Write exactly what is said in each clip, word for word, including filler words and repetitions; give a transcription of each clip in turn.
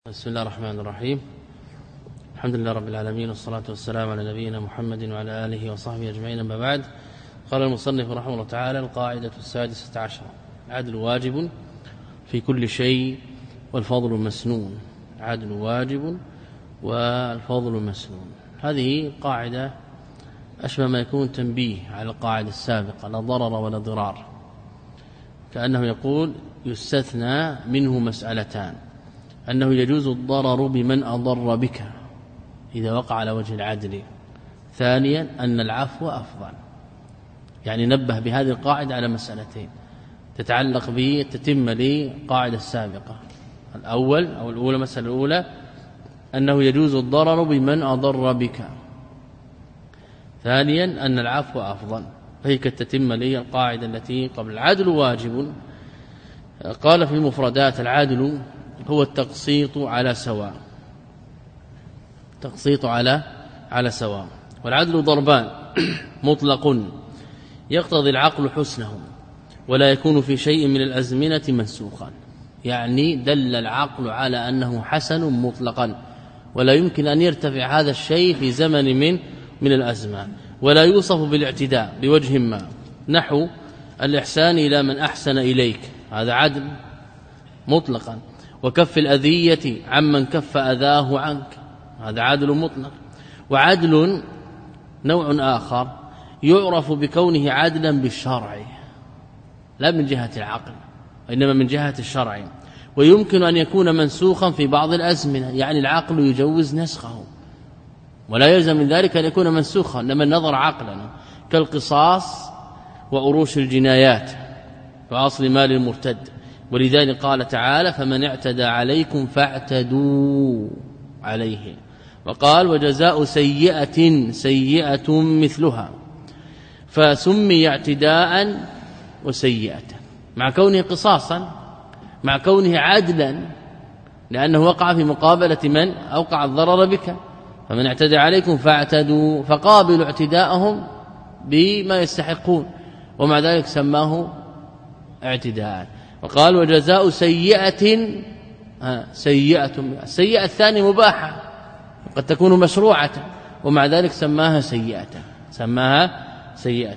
بسم الله الرحمن الرحيم. الحمد لله رب العالمين، والصلاة والسلام على نبينا محمد وعلى آله وصحبه أجمعين. أما بعد، قال المصنف رحمه الله تعالى: القاعدة السادسة عشرة: العدل واجب في كل شيء والفضل مسنون. العدل واجب والفضل مسنون. هذه قاعدة أشبه ما يكون تنبيه على القاعدة السابقة: لا ضرر ولا ضرار، كأنه يقول يستثنى منه مسألتان: أنه يجوز الضرر بمن أضر بك إذا وقع على وجه العدل، ثانيا أن العفو أفضل. يعني نبه بهذه القاعدة على مسألتين تتعلق بتتم لقاعدة السابقة. الأول أو الأولى مسألة الأولى أنه يجوز الضرر بمن أضر بك، ثانيا أن العفو أفضل، فهي كتتم لي القاعدة التي قبل. العدل واجب، قال في المفردات: العدل هو التقسيط على سواء. تقسيط على على سواء. والعدل ضربان: مطلق يقتضي العقل حسنه ولا يكون في شيء من الأزمنة منسوخا، يعني دل العقل على أنه حسن مطلقا ولا يمكن أن يرتفع هذا الشيء في زمن من من الأزمان، ولا يوصف بالاعتداء بوجه ما، نحو الإحسان إلى من أحسن إليك، هذا عدل مطلقا، وكف الأذية عمن كف أذاه عنك، هذا عدل مطلق. وعدل نوع آخر يعرف بكونه عدلا بالشرع، لا من جهة العقل وإنما من جهة الشرع، ويمكن أن يكون منسوخا في بعض الأزمنة، يعني العقل يجوز نسخه ولا يلزم من ذلك أن يكون منسوخا، إنما النظر عقلا، كالقصاص وأروش الجنايات وأصل مال المرتد. ولذلك قال تعالى: فمن اعتدى عليكم فاعتدوا عليه. وقال: وجزاء سيئة سيئة مثلها، فسمي اعتداء وسيئة مع كونه قصاصا، مع كونه عدلا، لأنه وقع في مقابلة من أوقع الضرر بك. فمن اعتدى عليكم فاعتدوا، فقابلوا اعتداءهم بما يستحقون، ومع ذلك سماه اعتداء. وقال: وجزاء سيئة سيئة. السيئة الثانية مباحة قد تكون مشروعة، ومع ذلك سماها سيئة سماها سيئة.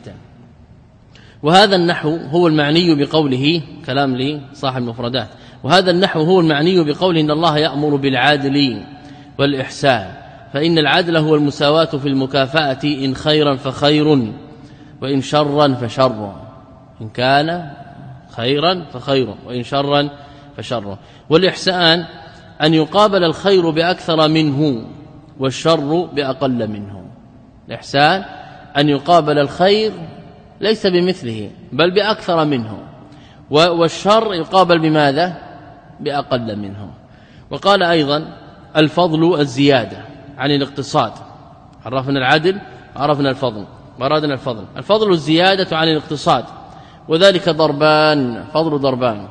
وهذا النحو هو المعني بقوله، كلام لصاحب المفردات، وهذا النحو هو المعني بقوله: إن الله يأمر بالعدل والإحسان، فإن العدل هو المساواة في المكافأة، إن خيرا فخير وإن شرا فشر، إن كان خيرا فخير وإن شرا فشر. والإحسان أن يقابل الخير بأكثر منه والشر بأقل منه. الإحسان أن يقابل الخير ليس بمثله بل بأكثر منه، والشر يقابل بماذا؟ بأقل منه. وقال أيضا: الفضل الزيادة عن الاقتصاد. عرفنا العدل، عرفنا الفضل، مرادنا الفضل. الفضل الزيادة عن الاقتصاد، وذلك ضربان، فضل ضربان: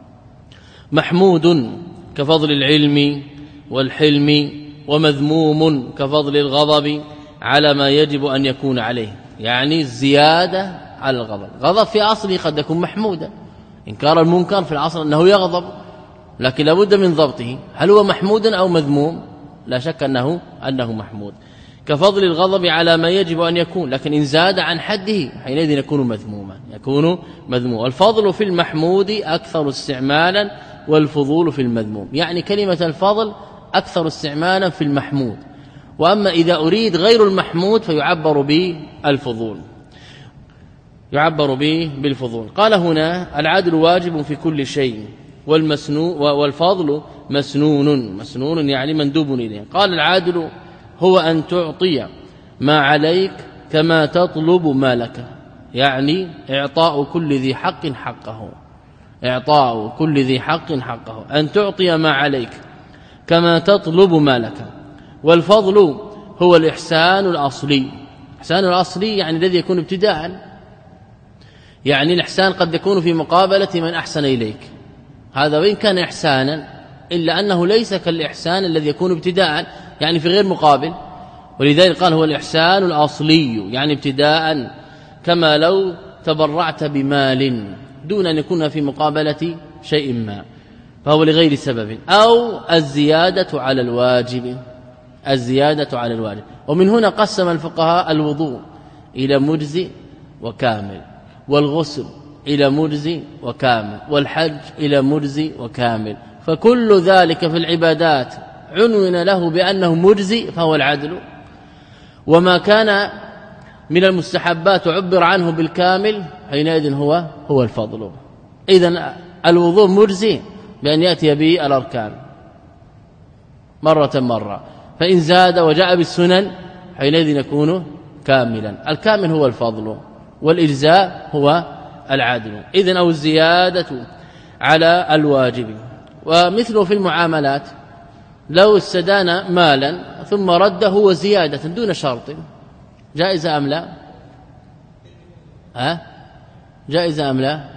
محمود كفضل العلم والحلم، ومذموم كفضل الغضب على ما يجب أن يكون عليه، يعني الزيادة على الغضب. غضب في أصله قد يكون محمودا، إنكار المنكر في الأصل أنه يغضب، لكن لابد من ضبطه، هل هو محمود أو مذموم؟ لا شك أنه أنه محمود. كفضل الغضب على ما يجب أن يكون، لكن إن زاد عن حده حينئذ يكون مذموما يكون مذموما. الفضل في المحمود أكثر استعمالا والفضول في المذموم، يعني كلمة الفضل أكثر استعمالا في المحمود، وأما إذا أريد غير المحمود فيعبر بالفضول يعبر به بالفضول. قال هنا: العدل واجب في كل شيء والمسنون والفضل مسنون. مسنون يعني مندوب إليه. قال: العدل هو أن تعطي ما عليك كما تطلب ما لك، يعني إعطاء كل ذي حق حقه، إعطاء كل ذي حق حقه، أن تعطي ما عليك كما تطلب ما لك. والفضل هو الإحسان الأصلي. الإحسان الأصلي يعني الذي يكون ابتداء، يعني الإحسان قد يكون في مقابلة من أحسن إليك، هذا وإن كان إحسانا إلا أنه ليس كالإحسان الذي يكون ابتداء، يعني في غير مقابل. ولذلك قال: هو الإحسان الأصلي، يعني ابتداء، كما لو تبرعت بمال دون أن يكون في مقابلة شيء ما. فهو لغير سبب، أو الزيادة على الواجب، الزيادة على الواجب. ومن هنا قسم الفقهاء الوضوء إلى مجزي وكامل، والغسل إلى مجزي وكامل، والحج إلى مجزي وكامل. فكل ذلك في العبادات عنون له بأنه مجزي فهو العدل، وما كان من المستحبات عبر عنه بالكامل حينئذ هو هو الفضل. إذن الوضوء مجزي بأن يأتي به الأركان مرة مرة، فإن زاد وجاء بالسنن حينئذ يكون كاملا. الكامل هو الفضل والإجزاء هو العدل. إذن أو الزيادة على الواجب. ومثله في المعاملات، لو استدان مالا ثم رده هو زيادة دون شرط، جائزة أم لا؟ ها؟ جائزة أم لا؟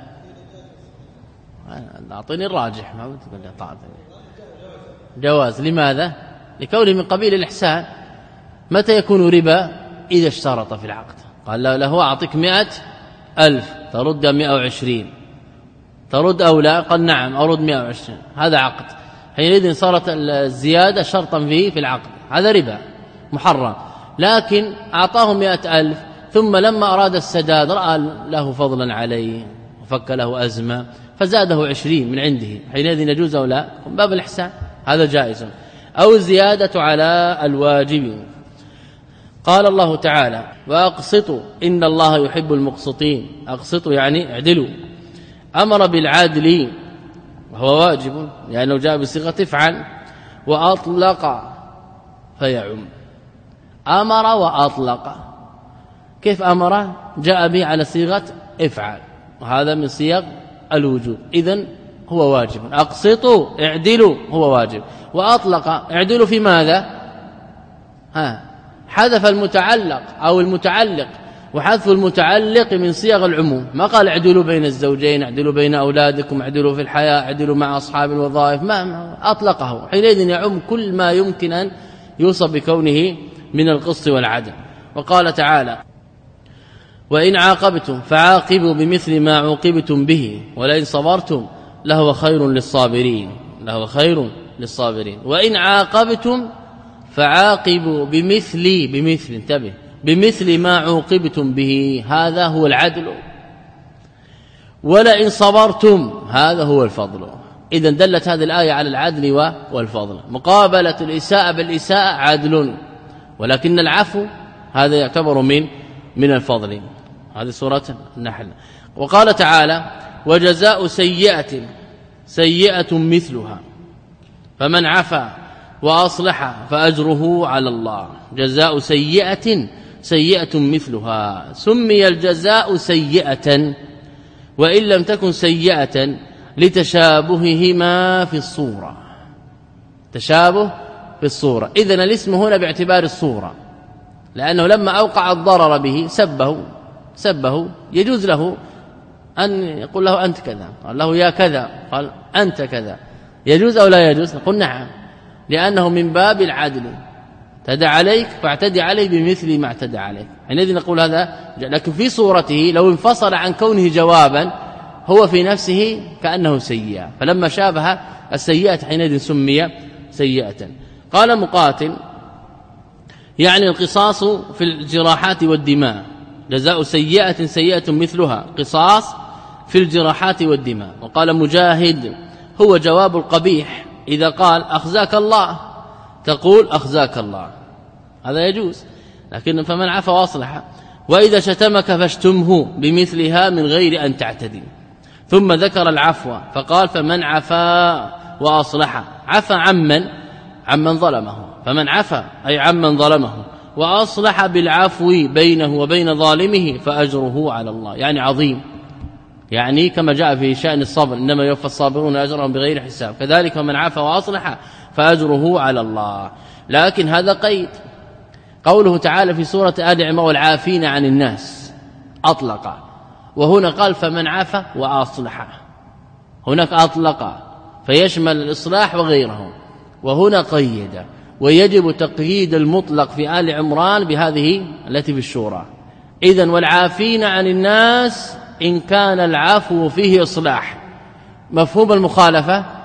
أعطيني الراجح، ما بتقول لي طاعة. جواز. لماذا؟ لكونه من قبيل الإحسان. متى يكون ربا؟ إذا اشترط في العقد، قال له أعطيك مئة ألف ترد مئة وعشرين، ترد أو لا؟ قال نعم أرد مئة وعشرين، هذا عقد. حينئذ صارت الزيادة شرطا فيه في العقد، هذا ربا محرم. لكن أعطاه مئة ألف ثم لما أراد السداد رأى له فضلا عليه وفك له أزمة فزاده عشرين من عنده، حينئذ يجوز أو لا؟ من باب الإحسان، هذا جائز. أو الزيادة على الواجب. قال الله تعالى وأقسطوا إن الله يحب المقسطين. أقسطوا يعني اعدلوا. أمر بالعدل وهو واجب لأنه جاء بصيغة افعل، وأطلق فيعم. أمر وأطلق. كيف أمر؟ جاء به على صيغة افعل، وهذا من صيغ الوجوب، إذن هو واجب. أقسطوا اعدلوا هو واجب. وأطلق اعدلوا في ماذا؟ ها حذف المتعلق أو المتعلق، وحذف المتعلق من صيغ العموم. ما قال اعدلوا بين الزوجين، اعدلوا بين أولادكم، اعدلوا في الحياة، اعدلوا مع أصحاب الوظائف، ما أطلقه. حينئذ يعم كل ما يمكن أن يوصف بكونه من القسط والعدل. وقال تعالى وإن عاقبتم فعاقبوا بمثل ما عوقبتم به ولئن صبرتم لهو خير للصابرين، لهو خير للصابرين. وإن عاقبتم فعاقبوا بمثل، بمثل انتبه، بمثل ما عوقبتم به، هذا هو العدل. ولئن صبرتم هذا هو الفضل. إذن دلت هذه الآية على العدل والفضل. مقابلة الإساءة بالإساءة عدل، ولكن العفو هذا يعتبر من من الفضل. هذه سورة النحل. وقال تعالى وجزاء سيئة سيئة مثلها فمن عفا وأصلح فأجره على الله. جزاء سيئة سيئة مثلها. سمي الجزاء سيئة وإن لم تكن سيئة لتشابههما في الصورة، تشابه في الصورة. إذن الاسم هنا باعتبار الصورة، لأنه لما أوقع الضرر به سبه سبه يجوز له أن يقول له أنت كذا، قال له يا كذا، قال أنت كذا، يجوز أو لا يجوز؟ نقول نعم، لأنه من باب العدل. اعتدى عليك فاعتدي عليه بمثل ما اعتدى عليك، حينئذ نقول هذا. لكن في صورته لو انفصل عن كونه جوابا هو في نفسه كأنه سيئة، فلما شابه السيئة حينئذ سمي سيئة. قال مقاتل يعني القصاص في الجراحات والدماء. جزاء سيئة سيئة مثلها، قصاص في الجراحات والدماء. وقال مجاهد هو جواب القبيح. إذا قال أخزاك الله تقول أخزاك الله، هذا يجوز. لكن فمن عفا واصلح. وإذا شتمك فاشتمه بمثلها من غير أن تعتدي. ثم ذكر العفو فقال فمن عفا وأصلح. عفا عمن عمن ظلمه، فمن عفا أي عمن ظلمه، وأصلح بالعفو بينه وبين ظالمه فأجره على الله، يعني عظيم. يعني كما جاء في شأن الصبر إنما يوفى الصابرون أجرهم بغير حساب، كذلك من عفا وأصلح فأجره على الله. لكن هذا قيد. قوله تعالى في سورة آل عمران والعافين عن الناس أطلق، وهنا قال فمن عفا وأصلح. هناك أطلق فيشمل الإصلاح وغيره، وهنا قيد. ويجب تقييد المطلق في آل عمران بهذه التي في الشورى. إذن والعافين عن الناس إن كان العفو فيه إصلاح. مفهوم المخالفة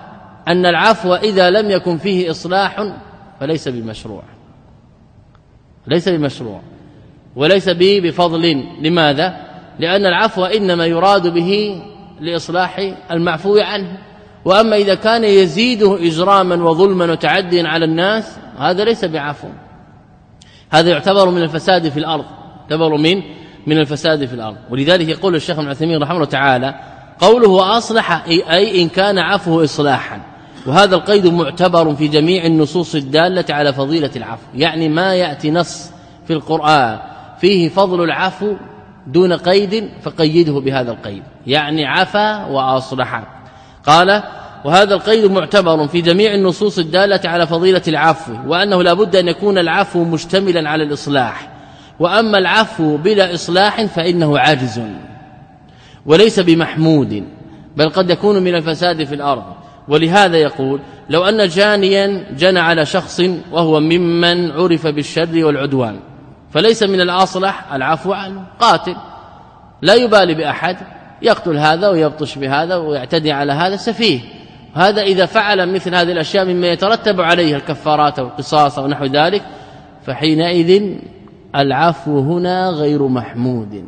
أن العفو إذا لم يكن فيه إصلاح فليس بمشروع، ليس بمشروع وليس به بفضل. لماذا؟ لأن العفو إنما يراد به لإصلاح المعفو عنه، وأما إذا كان يزيده إجراما وظلما وتعديا على الناس هذا ليس بعفو، هذا يعتبر من الفساد في الأرض، يعتبر من من الفساد في الأرض. ولذلك يقول الشيخ ابن عثيمين رحمه الله تعالى قوله أصلح أي إن كان عفوه إصلاحا، وهذا القيد معتبر في جميع النصوص الدالة على فضيلة العفو، يعني ما يأتي نص في القرآن فيه فضل العفو دون قيد فقيده بهذا القيد، يعني عفا وأصلح. قال وهذا القيد معتبر في جميع النصوص الدالة على فضيلة العفو، وأنه لا بد أن يكون العفو مشتملا على الإصلاح، وأما العفو بلا إصلاح فإنه عاجز وليس بمحمود، بل قد يكون من الفساد في الأرض. ولهذا يقول لو أن جانيا جنى على شخص وهو ممن عرف بالشر والعدوان فليس من الأصلح العفو عنه، قاتل لا يبالي بأحد، يقتل هذا ويبطش بهذا ويعتدي على هذا، سفيه. هذا إذا فعل مثل هذه الأشياء مما يترتب عليها الكفارات والقصاص ونحو ذلك فحينئذ العفو هنا غير محمود،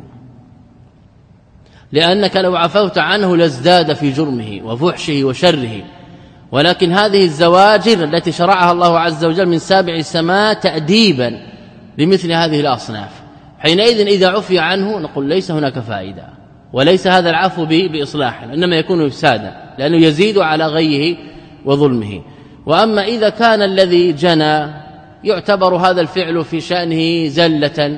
لأنك لو عفوت عنه لازداد في جرمه وفحشه وشره. ولكن هذه الزواجر التي شرعها الله عز وجل من سابع السماء تأديبا لمثل هذه الأصناف، حينئذ إذا عفي عنه نقول ليس هناك فائدة، وليس هذا العفو بإصلاح، إنما يكون إفسادا لأنه يزيد على غيه وظلمه. وأما إذا كان الذي جنى يعتبر هذا الفعل في شأنه زلة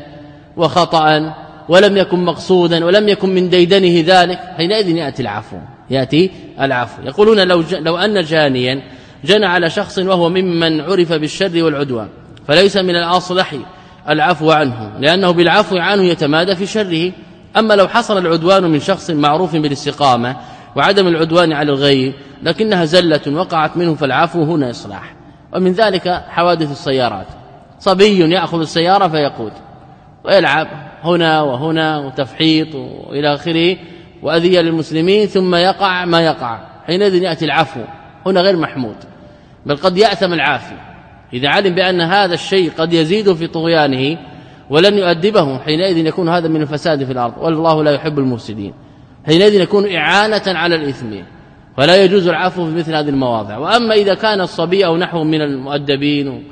وخطأ ولم يكن مقصودا ولم يكن من ديدنه ذلك، حينئذ يأتي العفو، يأتي العفو. يقولون لو, ج... لو أن جانيا جنى على شخص وهو ممن عرف بالشر والعدوان فليس من الأصلح العفو عنه، لأنه بالعفو عنه يتمادى في شره. أما لو حصل العدوان من شخص معروف بالاستقامة وعدم العدوان على الغير لكنها زلة وقعت منه فالعفو هنا إصلاح. ومن ذلك حوادث السيارات، صبي يأخذ السيارة فيقود ويلعب هنا وهنا وتفحيط وإلى آخره وأذية للمسلمين ثم يقع ما يقع، حينئذ يأتي العفو هنا غير محمود، بل قد يأثم العافي إذا علم بأن هذا الشيء قد يزيد في طغيانه ولن يؤدبه، حينئذ يكون هذا من الفساد في الأرض، والله لا يحب المفسدين، حينئذ يكون إعانة على الإثم، ولا يجوز العفو في مثل هذه المواضع. وأما إذا كان الصبي أو نحو من المؤدبين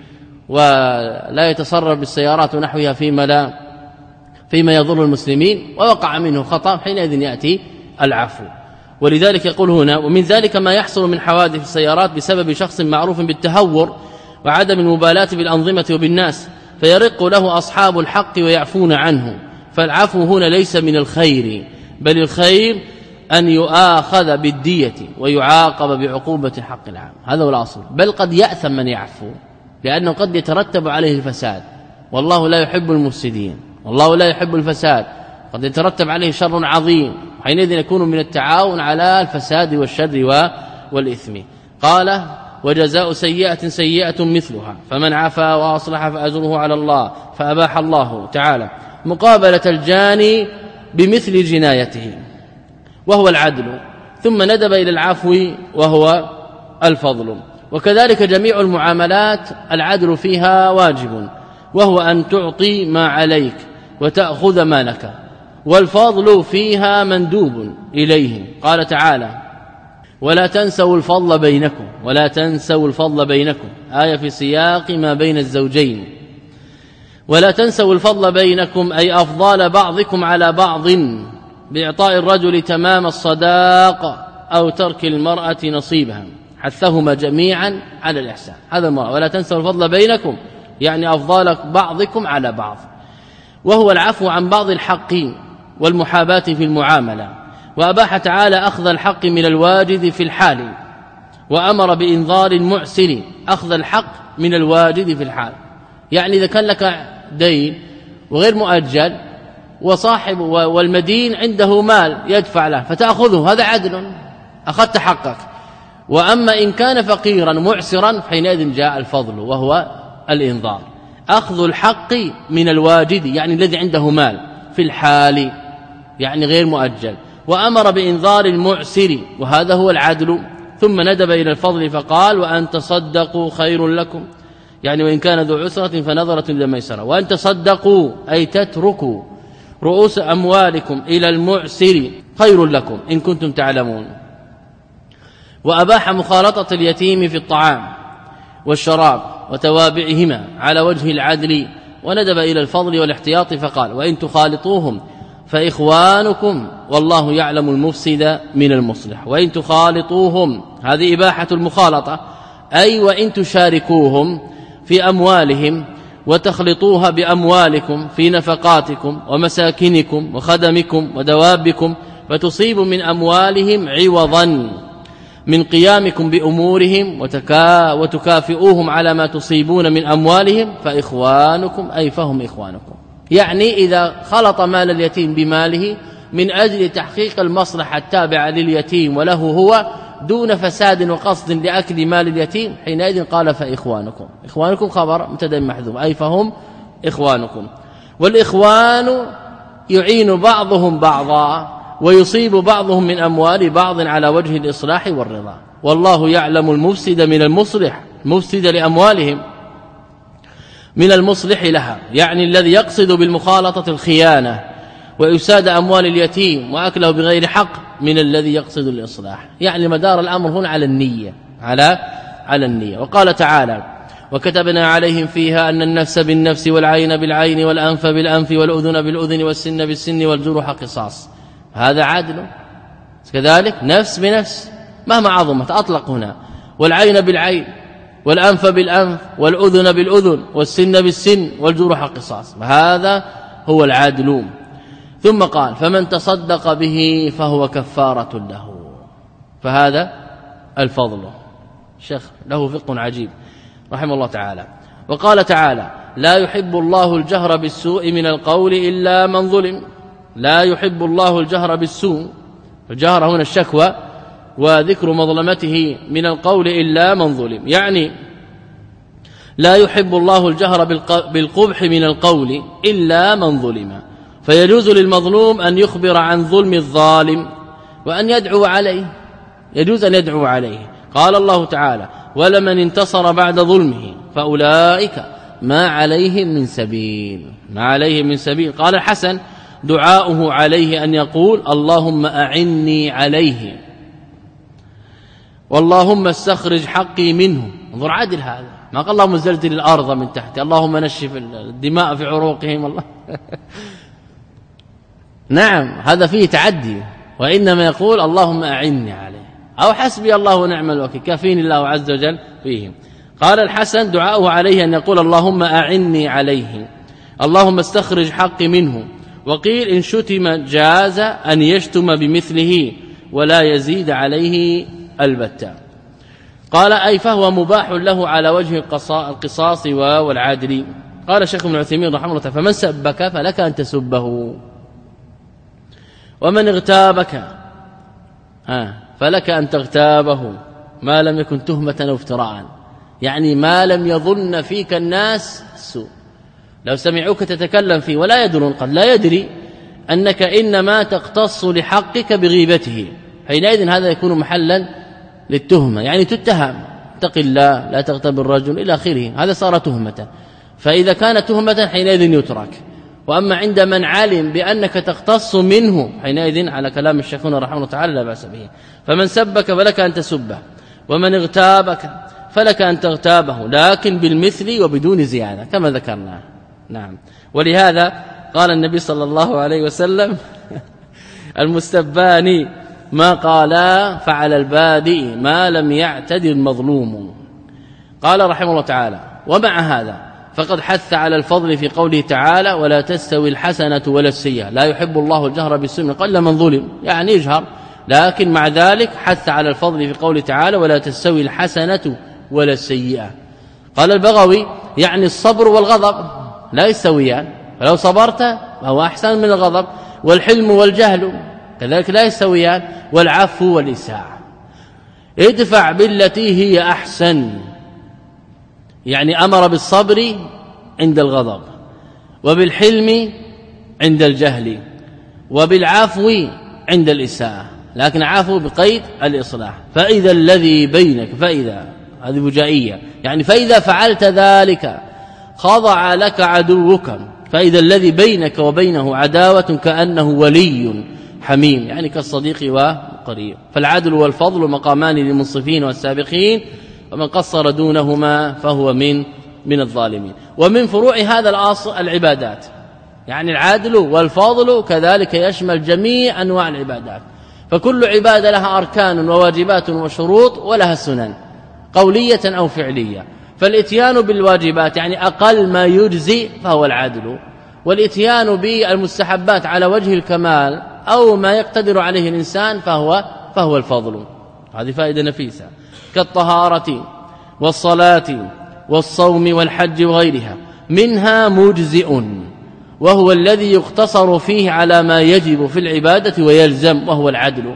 ولا يتصرف بالسيارات ونحوها فيما لا فيما يضر المسلمين ووقع منه خطأ، حينئذ يأتي العفو. ولذلك يقول هنا ومن ذلك ما يحصل من حوادث السيارات بسبب شخص معروف بالتهور وعدم المبالاة بالأنظمة وبالناس فيرق له أصحاب الحق ويعفون عنه، فالعفو هنا ليس من الخير، بل الخير أن يؤاخذ بالدية ويعاقب بعقوبة الحق العام، هذا هو الأصل. بل قد يأثم من يعفو لأنه قد يترتب عليه الفساد، والله لا يحب المفسدين، والله لا يحب الفساد، قد يترتب عليه شر عظيم، حينئذ يكون من التعاون على الفساد والشر والإثم. قال وجزاء سيئة سيئة مثلها، فمن عفا وأصلح فأجره على الله، فأباح الله تعالى مقابلة الجاني بمثل جنايته وهو العدل، ثم ندب إلى العفو وهو الفضل. وكذلك جميع المعاملات العدل فيها واجب، وهو أن تعطي ما عليك وتأخذ ما لك، والفضل فيها مندوب إليه. قال تعالى ولا تنسوا الفضل بينكم، ولا تنسوا الفضل بينكم، آية في سياق ما بين الزوجين. ولا تنسوا الفضل بينكم أي أفضال بعضكم على بعض بإعطاء الرجل تمام الصداق أو ترك المرأة نصيبها، حثهما جميعا على الإحسان، هذا المرأة. ولا تنسوا الفضل بينكم يعني أفضال بعضكم على بعض، وهو العفو عن بعض الحق والمحاباة في المعاملة. وأباح تعالى أخذ الحق من الواجد في الحال، وأمر بإنظار المعسر أخذ الحق من الواجد في الحال، يعني إذا كان لك دين وغير مؤجل وصاحب والمدين عنده مال يدفع له فتأخذه، هذا عدل، أخذت حقك. وأما إن كان فقيرا معسرا حينئذ جاء الفضل وهو الإنظار، أخذ الحق من الواجد يعني الذي عنده مال في الحال يعني غير مؤجل، وأمر بإنظار المعسر وهذا هو العدل ثم ندب إلى الفضل فقال وأن تصدقوا خير لكم، يعني وإن كان ذو عسرة فنظرة إلى ميسرة. وأن تصدقوا أي تتركوا رؤوس أموالكم إلى المعسر خير لكم إن كنتم تعلمون. وأباح مخالطة اليتيم في الطعام والشراب وتوابعهما على وجه العدل، وندب إلى الفضل والاحتياط فقال وإن تخالطوهم فإخوانكم والله يعلم المفسد من المصلح. وإن تخالطوهم هذه إباحة المخالطة، أي وإن تشاركوهم في أموالهم وتخلطوها بأموالكم في نفقاتكم ومساكنكم وخدمكم ودوابكم، فتصيبوا من أموالهم عوضا من قيامكم بأمورهم وتكا وتكافئوهم على ما تصيبون من أموالهم، فإخوانكم أي فهم إخوانكم. يعني إذا خلط مال اليتيم بماله من أجل تحقيق المصلحة التابعة لليتيم وله هو دون فساد وقصد لأكل مال اليتيم، حينئذ قال فإخوانكم. إخوانكم خبر مبتدا محذوف أي فهم إخوانكم. والإخوان يعين بعضهم بعضا ويصيب بعضهم من أموال بعض على وجه الإصلاح والرضا، والله يعلم المفسد من المصلح، مفسد لأموالهم من المصلح لها، يعني الذي يقصد بالمخالطة الخيانة وإفساد أموال اليتيم وأكله بغير حق من الذي يقصد الإصلاح. يعني مدار الأمر هنا على النية على على النية. وقال تعالى وكتبنا عليهم فيها أن النفس بالنفس والعين بالعين والأنف بالأنف والأذن بالأذن والسن بالسن والجروح قصاص. هذا عادل كذلك، نفس بنفس مهما عظمت أطلق هنا، والعين بالعين والأنف بالأنف والأذن بالأذن والسن بالسن والجروح قصاص، هذا هو العادل. ثم قال فمن تصدق به فهو كفارة له، فهذا الفضل. الشيخ له فقه عجيب رحمه الله تعالى. وقال تعالى لا يحب الله الجهر بالسوء من القول إلا من ظلم. لا يحب الله الجهر بالسوء، الجهر هنا الشكوى وذكر مظلمته من القول إلا من ظلم، يعني لا يحب الله الجهر بالقبح من القول إلا من ظلم، فيجوز للمظلوم أن يخبر عن ظلم الظالم وأن يدعو عليه، يجوز أن يدعو عليه. قال الله تعالى ولمن انتصر بعد ظلمه فأولئك ما عليهم من سبيل، ما عليهم من سبيل. قال الحسن دعاؤه عليه أن يقول اللهم أعني عليه واللهم استخرج حقي منه. انظر عادل هذا، ما قال اللهم زلزل الأرض من تحت، اللهم نشف الدماء في عروقهم الله نعم هذا فيه تعدي، وإنما يقول اللهم أعني عليه أو حسبي الله ونعم الوكيل كافيني الله عز وجل فيهم. قال الحسن دعاؤه عليه أن يقول اللهم أعني عليه اللهم استخرج حقي منه. وقيل إن شتم جاز أن يشتم بمثله ولا يزيد عليه البتة. قال أي فهو مباح له على وجه القصاص والعادل. قال الشيخ ابن عثيمين رحمه الله فمن سبك فلك أن تسبه، ومن اغتابك فلك أن تغتابه ما لم يكن تهمة أو افتراء، يعني ما لم يظن فيك الناس السوء. لو سمعوك تتكلم فيه ولا يدرون، قد لا يدري أنك إنما تقتص لحقك بغيبته، حينئذ هذا يكون محلا للتهمة، يعني تتهم اتق الله لا تغتاب الرجل إلى آخره، هذا صار تهمة. فإذا كانت تهمة حينئذ يترك. وأما عند من علم بأنك تقتص منه حينئذ على كلام الشيخ رحمه الله تعالى لا بأس به. فمن سبك فلك أن تسبه، ومن اغتابك فلك أن تغتابه، لكن بالمثل وبدون زيادة كما ذكرنا. نعم. ولهذا قال النبي صلى الله عليه وسلم المستبان ما قالا فعلى البادئ ما لم يعتد المظلوم. قال رحمه الله تعالى ومع هذا فقد حث على الفضل في قوله تعالى ولا تستوي الحسنة ولا السيئة. لا يحب الله الجهر بالسوء قل من ظلم، يعني يجهر، لكن مع ذلك حث على الفضل في قوله تعالى ولا تستوي الحسنة ولا السيئة. قال البغوي يعني الصبر والغضب لا يستويان، فلو صبرت فهو أحسن من الغضب، والحلم والجهل كذلك لا يستويان، والعفو والإساءة. ادفع بالتي هي أحسن، يعني أمر بالصبر عند الغضب، وبالحلم عند الجهل، وبالعفو عند الإساءة. لكن عافوا بقيد الإصلاح. فإذا الذي بينك، فإذا هذه بجائية يعني فإذا فعلت ذلك خضع لك عدوك، فإذا الذي بينك وبينه عداوة كأنه ولي حميم، يعني كالصديق وقريب. فالعدل والفضل مقامان للمنصفين والسابقين، ومن قصر دونهما فهو من من الظالمين. ومن فروع هذا الأصل العبادات، يعني العدل والفضل كذلك يشمل جميع أنواع العبادات، فكل عبادة لها أركان وواجبات وشروط ولها سنن قولية أو فعلية. فالاتيان بالواجبات يعني أقل ما يجزي فهو العدل، والاتيان بالمستحبات على وجه الكمال أو ما يقتدر عليه الإنسان فهو فهو الفضل. هذه فائدة نفيسة، كالطهارة والصلاة والصوم والحج وغيرها، منها مجزئ وهو الذي يقتصر فيه على ما يجب في العبادة ويلزم وهو العدل،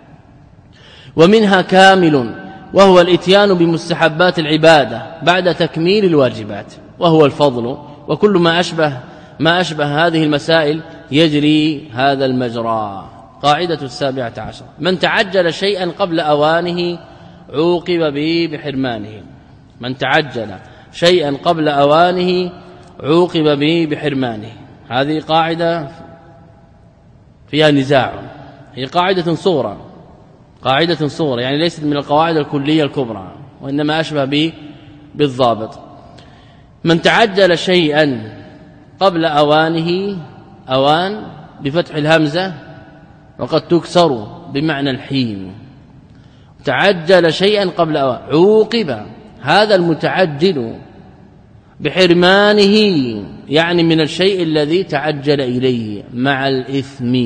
ومنها كامل وهو الاتيان بمستحبات العبادة بعد تكميل الواجبات وهو الفضل. وكل ما أشبه ما أشبه هذه المسائل يجري هذا المجرى. قاعدة السابعة عشر: من تعجل شيئا قبل أوانه عوقب به بحرمانه. من تعجل شيئا قبل أوانه عوقب به بحرمانه. هذه قاعدة فيها نزاع، هي قاعدة صغرى، قاعدة صغرى يعني ليست من القواعد الكلية الكبرى، وإنما أشبه به بالضابط. من تعجل شيئا قبل أوانه، أوان بفتح الهمزة وقد تكسر بمعنى الحين، تعجل شيئا قبل أوان عوقب هذا المتعجل بحرمانه، يعني من الشيء الذي تعجل إليه مع الإثم،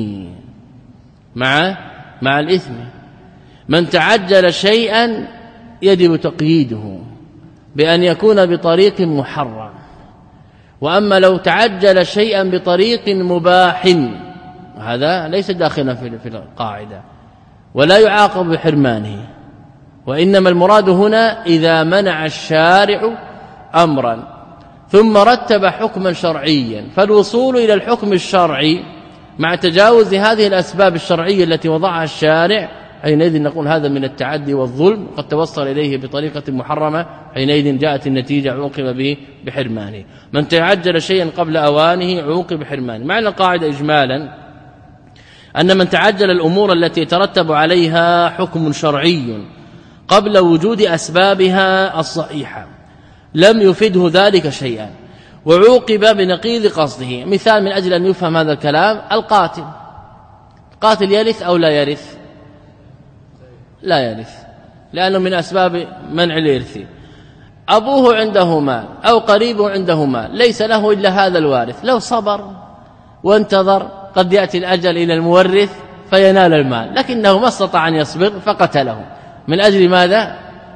مع مع الإثم. من تعجل شيئا يجب تقييده بأن يكون بطريق محرم، وأما لو تعجل شيئا بطريق مباح هذا ليس داخلا في القاعدة ولا يعاقب بحرمانه، وإنما المراد هنا إذا منع الشارع أمرا ثم رتب حكما شرعيا، فالوصول إلى الحكم الشرعي مع تجاوز هذه الأسباب الشرعية التي وضعها الشارع حينئذ نقول هذا من التعدي والظلم، قد توصل إليه بطريقة محرمة، حينئذ جاءت النتيجة عوقب به بحرمانه. من تعجل شيئا قبل أوانه عوقب بحرمانه. معنى القاعدة إجمالا أن من تعجل الأمور التي يترتب عليها حكم شرعي قبل وجود أسبابها الصحيحة لم يفده ذلك شيئا وعوقب بنقيض قصده. مثال من أجل أن يفهم هذا الكلام: القاتل، قاتل يرث أو لا يرث؟ لا يرث، لأنه من أسباب منع الإرث. أبوه عنده مال أو قريبه عنده مال، ليس له إلا هذا الوارث، لو صبر وانتظر قد يأتي الأجل إلى المورث فينال المال، لكنه ما استطاع أن يصبر فقتله. من أجل ماذا؟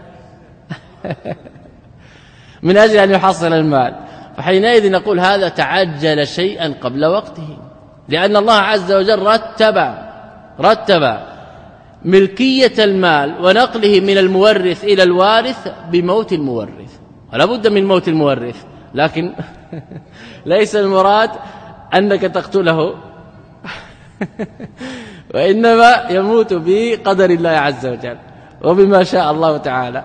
من أجل أن يحصل المال. فحينئذ نقول هذا تعجل شيئا قبل وقته، لأن الله عز وجل رتب رتب ملكية المال ونقله من المورث إلى الوارث بموت المورث، ولا بد من موت المورث، لكن ليس المراد أنك تقتله وإنما يموت بقدر الله عز وجل وبما شاء الله تعالى.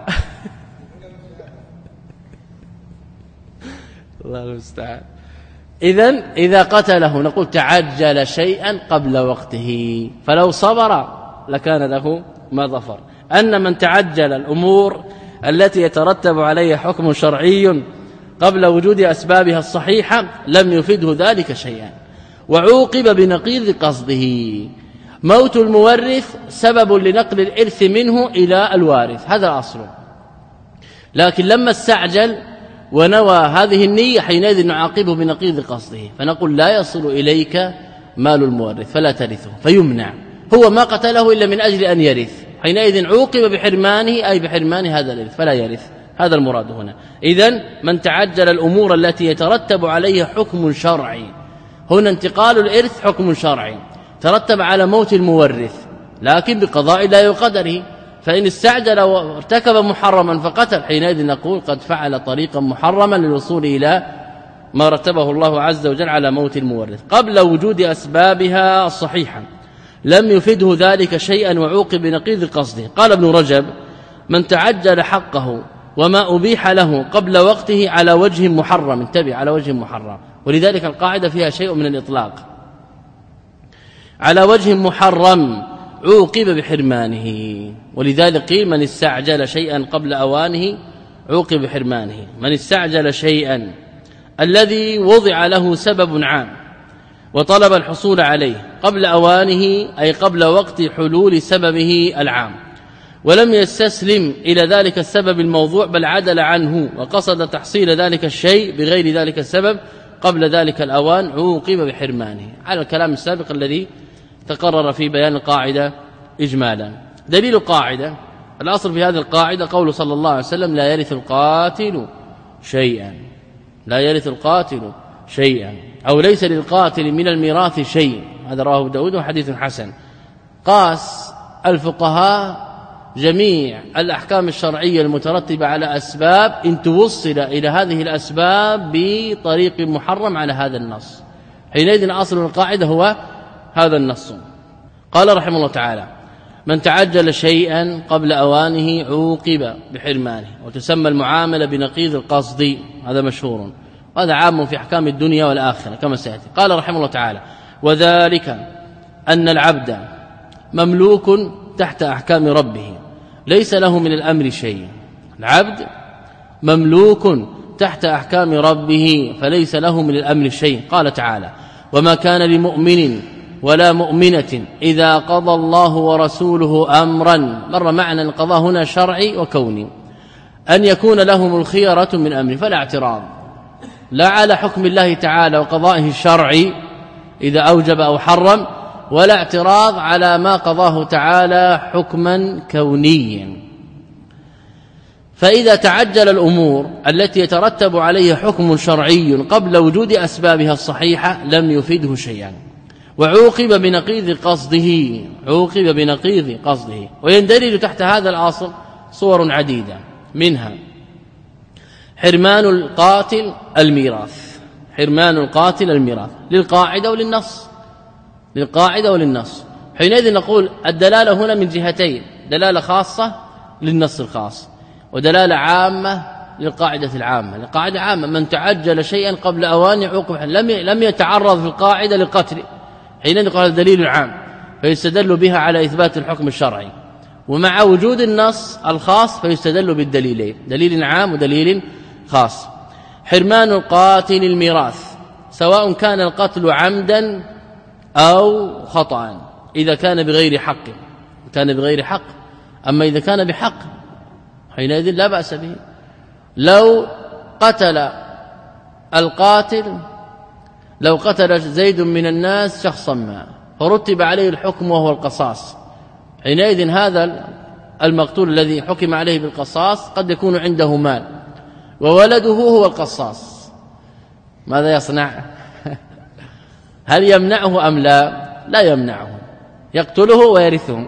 الله المستعان. إذن إذا قتله نقول تعجل شيئا قبل وقته، فلو صبر لكان له ما ظفر. أن من تعجل الأمور التي يترتب عليها حكم شرعي قبل وجود أسبابها الصحيحة لم يفده ذلك شيئا وعوقب بنقيض قصده. موت المورث سبب لنقل الإرث منه إلى الوارث، هذا أصله، لكن لما استعجل ونوى هذه النية حينئذ نعاقبه بنقيض قصده، فنقول لا يصل إليك مال المورث فلا ترثه، فيمنع. هو ما قتله إلا من أجل أن يرث، حينئذ عوقب بحرمانه أي بحرمان هذا الإرث فلا يرث، هذا المراد هنا. إذن من تعجل الأمور التي يترتب عليها حكم شرعي، هنا انتقال الإرث حكم شرعي ترتب على موت المورث لكن بقضاء الله وقدره، فإن استعجل وارتكب محرما فقتل حينئذ نقول قد فعل طريقا محرما للوصول إلى ما رتبه الله عز وجل على موت المورث قبل وجود أسبابها الصحيحة. لم يفده ذلك شيئا وعوقب بنقيض قصده. قال ابن رجب: من تعجل حقه وما أبيح له قبل وقته على وجه محرم، انتبه، على وجه محرم، ولذلك القاعدة فيها شيء من الإطلاق، على وجه محرم عوقب بحرمانه، ولذلك قيل: من استعجل شيئا قبل أوانه عوقب بحرمانه. من استعجل شيئا الذي وضع له سبب عام وطلب الحصول عليه قبل أوانه، أي قبل وقت حلول سببه العام، ولم يستسلم إلى ذلك السبب الموضوع بل عدل عنه وقصد تحصيل ذلك الشيء بغير ذلك السبب قبل ذلك الأوان، عوقب بحرمانه، على الكلام السابق الذي تقرر في بيان القاعدة إجمالا. دليل القاعدة: الأصل في هذه القاعدة قول صلى الله عليه وسلم: لا يرث القاتل شيئا، لا يرث القاتل شيئا، أو ليس للقاتل من الميراث شيء. هذا رواه داود وحديث حسن. قاس الفقهاء جميع الأحكام الشرعية المترتبة على أسباب إن توصل إلى هذه الأسباب بطريق محرم على هذا النص، حينئذ أصل القاعدة هو هذا النص. قال رحمه الله تعالى: من تعجل شيئا قبل أوانه عوقب بحرمانه، وتسمى المعاملة بنقيض القصد، هذا مشهور، وهذا عام في أحكام الدنيا والآخرة كما سيأتي. قال رحمه الله تعالى: وذلك أن العبد مملوك تحت أحكام ربه ليس له من الأمر شيء. العبد مملوك تحت أحكام ربه فليس له من الأمر شيء. قال تعالى: وما كان لمؤمن ولا مؤمنة إذا قضى الله ورسوله أمرا، مر معنى القضاء هنا شرعي وكوني، أن يكون لهم الخيرة من أمره، فلا اعتراض لا على حكم الله تعالى وقضائه الشرعي إذا أوجب أو حرم، ولا اعتراض على ما قضاه تعالى حكما كونيا. فإذا تعجل الأمور التي يترتب عليها حكم شرعي قبل وجود أسبابها الصحيحة لم يفيده شيئا، وعوقب بنقيض قصده، عوقب بنقيض قصده. ويندرج تحت هذا الأصل صور عديدة، منها حرمان القاتل الميراث، حرمان القاتل الميراث للقاعدة وللنص، للقاعدة وللنص. حينئذ نقول الدلالة هنا من جهتين: دلالة خاصة للنص الخاص، ودلالة عامة للقاعدة العامة. القاعدة عامة: من تعجل شيئا قبل أوانه عوقب، لم لم يتعرض في القاعدة للقتل، حينئذ نقول هذا دليل عام فيستدل بها على إثبات الحكم الشرعي، ومع وجود النص الخاص فيستدل بالدليلين، دليل عام ودليل خاص. حرمان القاتل الميراث سواء كان القتل عمدا أو خطأ، إذا كان بغير حق، كان بغير حق. أما إذا كان بحق حينئذ لا بأس به. لو قتل القاتل، لو قتل زيد من الناس شخصا ما فرتب عليه الحكم وهو القصاص، حينئذ هذا المقتول الذي حكم عليه بالقصاص قد يكون عنده مال وولده هو القصاص، ماذا يصنع؟ هل يمنعه أم لا؟ لا يمنعه، يقتله ويرثه.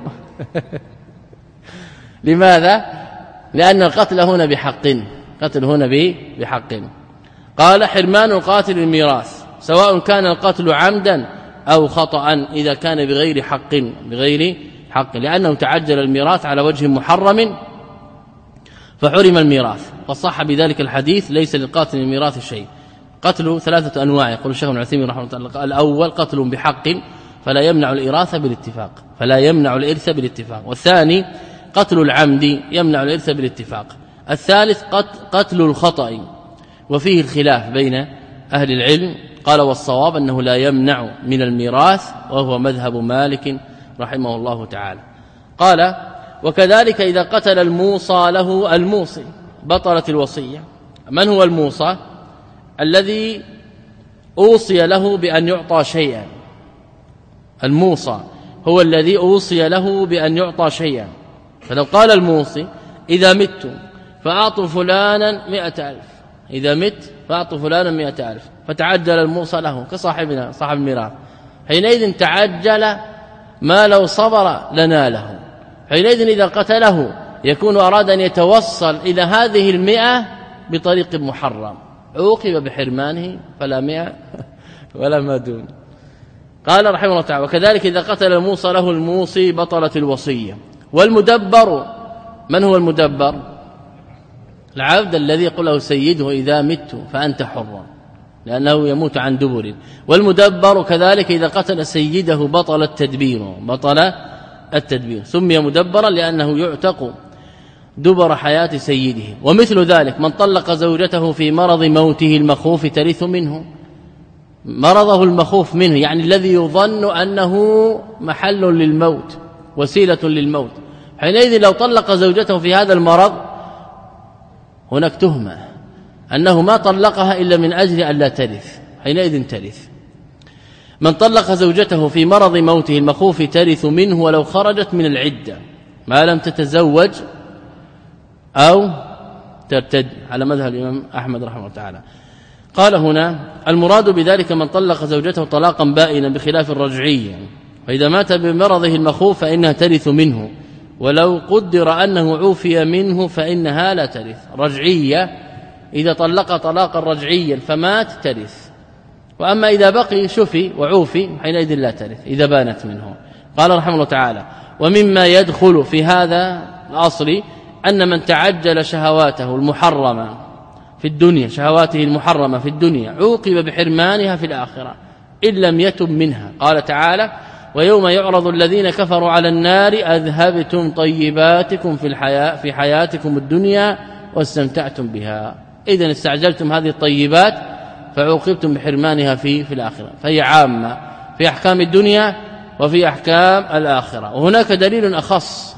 لماذا؟ لأن القتل هنا بحق، قتل هنا بحق. قال: حرمان القاتل الميراث سواء كان القتل عمدا أو خطأ، إذا كان بغير حق، بغير حق، لأنه تعجل الميراث على وجه محرم فحرم الميراث. فصح بذلك الحديث: ليس للقاتل الميراث شيء. قتل ثلاثة أنواع، يقول الشيخ ابن عثيمين رحمه الله: الأول قتل بحق فلا يمنع الإراثة بالاتفاق، فلا يمنع الإرث بالاتفاق. والثاني قتل العمد يمنع الإرث بالاتفاق. الثالث قتل الخطأ، وفيه الخلاف بين أهل العلم. قال: والصواب أنه لا يمنع من الميراث، وهو مذهب مالك رحمه الله تعالى. قال: وكذلك إذا قتل الموصى له الموصي بطلت الوصية. من هو الموصى؟ الذي أوصي له بأن يعطى شيئا، الموصى هو الذي أوصي له بأن يعطى شيئا. فلو قال الموصي: إذا مت فأعطوا فلانا مئة ألف، إذا مت فأعطوا فلانا مئة ألف، فتعجل الموصى له كصاحبنا صاحب الميراث، حينئذ تعجل ما لو صبر لناله. حينئذ إذا قتله يكون أراد أن يتوصل إلى هذه المئة بطريق محرم، عوقب بحرمانه، فلا مئة ولا ما دون. قال رحمه الله تعالى وكذلك إذا قتل الموصى له الموصي بطلت الوصية. والمدبر، من هو المدبر؟ العبد الذي يقول له سيده إذا مت فأنت حر، لأنه يموت عن دبر. والمدبر كذلك إذا قتل سيده بطل التدبير، بطل التدبير، سمي مدبرا لأنه يعتق دبر حياة سيده. ومثل ذلك من طلق زوجته في مرض موته المخوف ترث منه، مرضه المخوف منه يعني الذي يظن أنه محل للموت، وسيلة للموت، حينئذ لو طلق زوجته في هذا المرض هناك تهمة أنه ما طلقها إلا من أجل أن لا ترث، حينئذ ترث. من طلق زوجته في مرض موته المخوف ترث منه ولو خرجت من العدة ما لم تتزوج أو ترتد، على مذهب الإمام أحمد رحمه الله تعالى. قال هنا المراد بذلك من طلق زوجته طلاقا بائنا بخلاف الرجعية، فإذا مات بمرضه المخوف فإنها ترث منه، ولو قدر أنه عوفي منه فإنها لا ترث. رجعية إذا طلق طلاقا رجعيا فمات ترث، وأما إذا بقي شفي وعوفي حينئذ لا ترث إذا بانت منه. قال رحمه الله تعالى ومما يدخل في هذا الأصل أن من تعجل شهواته المحرمة في الدنيا، شهواته المحرمة في الدنيا، عوقب بحرمانها في الآخرة إن لم يتب منها. قال تعالى ويوم يعرض الذين كفروا على النار أذهبتم طيباتكم في الحياة في حياتكم الدنيا واستمتعتم بها، إذن استعجلتم هذه الطيبات فعوقبتم بحرمانها في في الآخرة. فهي عامة في أحكام الدنيا وفي أحكام الآخرة. وهناك دليل أخص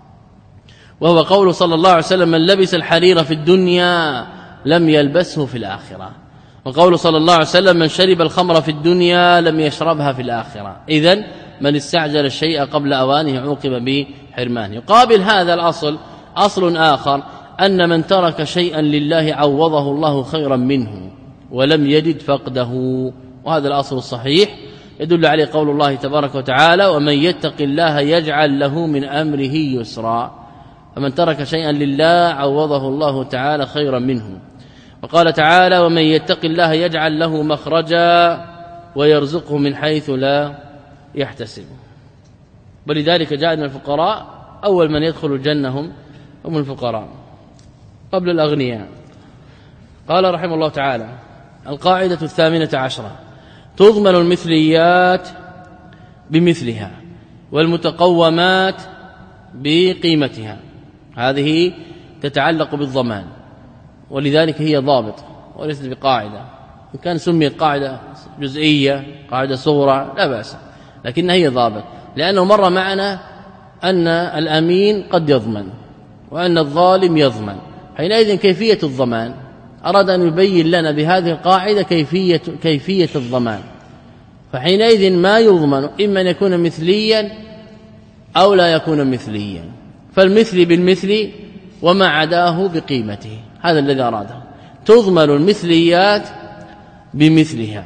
وهو قول صلى الله عليه وسلم من لبس الحرير في الدنيا لم يلبسه في الآخرة، وقول صلى الله عليه وسلم من شرب الخمر في الدنيا لم يشربها في الآخرة. إذن من استعجل الشيء قبل أوانه عوقب بحرمانه. يقابل هذا الأصل أصل آخر أن من ترك شيئا لله عوضه الله خيرا منه ولم يجد فقده، وهذا الأصل الصحيح يدل عليه قول الله تبارك وتعالى ومن يتق الله يجعل له من أمره يسرا، فمن ترك شيئا لله عوضه الله تعالى خيرا منه. وقال تعالى ومن يتق الله يجعل له مخرجا ويرزقه من حيث لا يحتسب. ولذلك جاء من الفقراء أول من يدخل الجنة هم هم الفقراء قبل الأغنياء. قال رحمه الله تعالى القاعدة الثامنة عشرة تضمن المثليات بمثلها والمتقومات بقيمتها، هذه تتعلق بالضمان، ولذلك هي ضابط وليست بقاعدة. إن كان سميت قاعدة جزئية قاعدة صغرى لا بأس، لكنها هي ضابط، لأنه مر معنا أن الأمين قد يضمن وأن الظالم يضمن. حينئذ كيفية الضمان أراد أن يبين لنا بهذه القاعدة كيفية, كيفية الضمان، فحينئذ ما يضمن إما أن يكون مثليا أو لا يكون مثليا، فالمثل بالمثل وما عداه بقيمته، هذا الذي أراده. تضمن المثليات بمثلها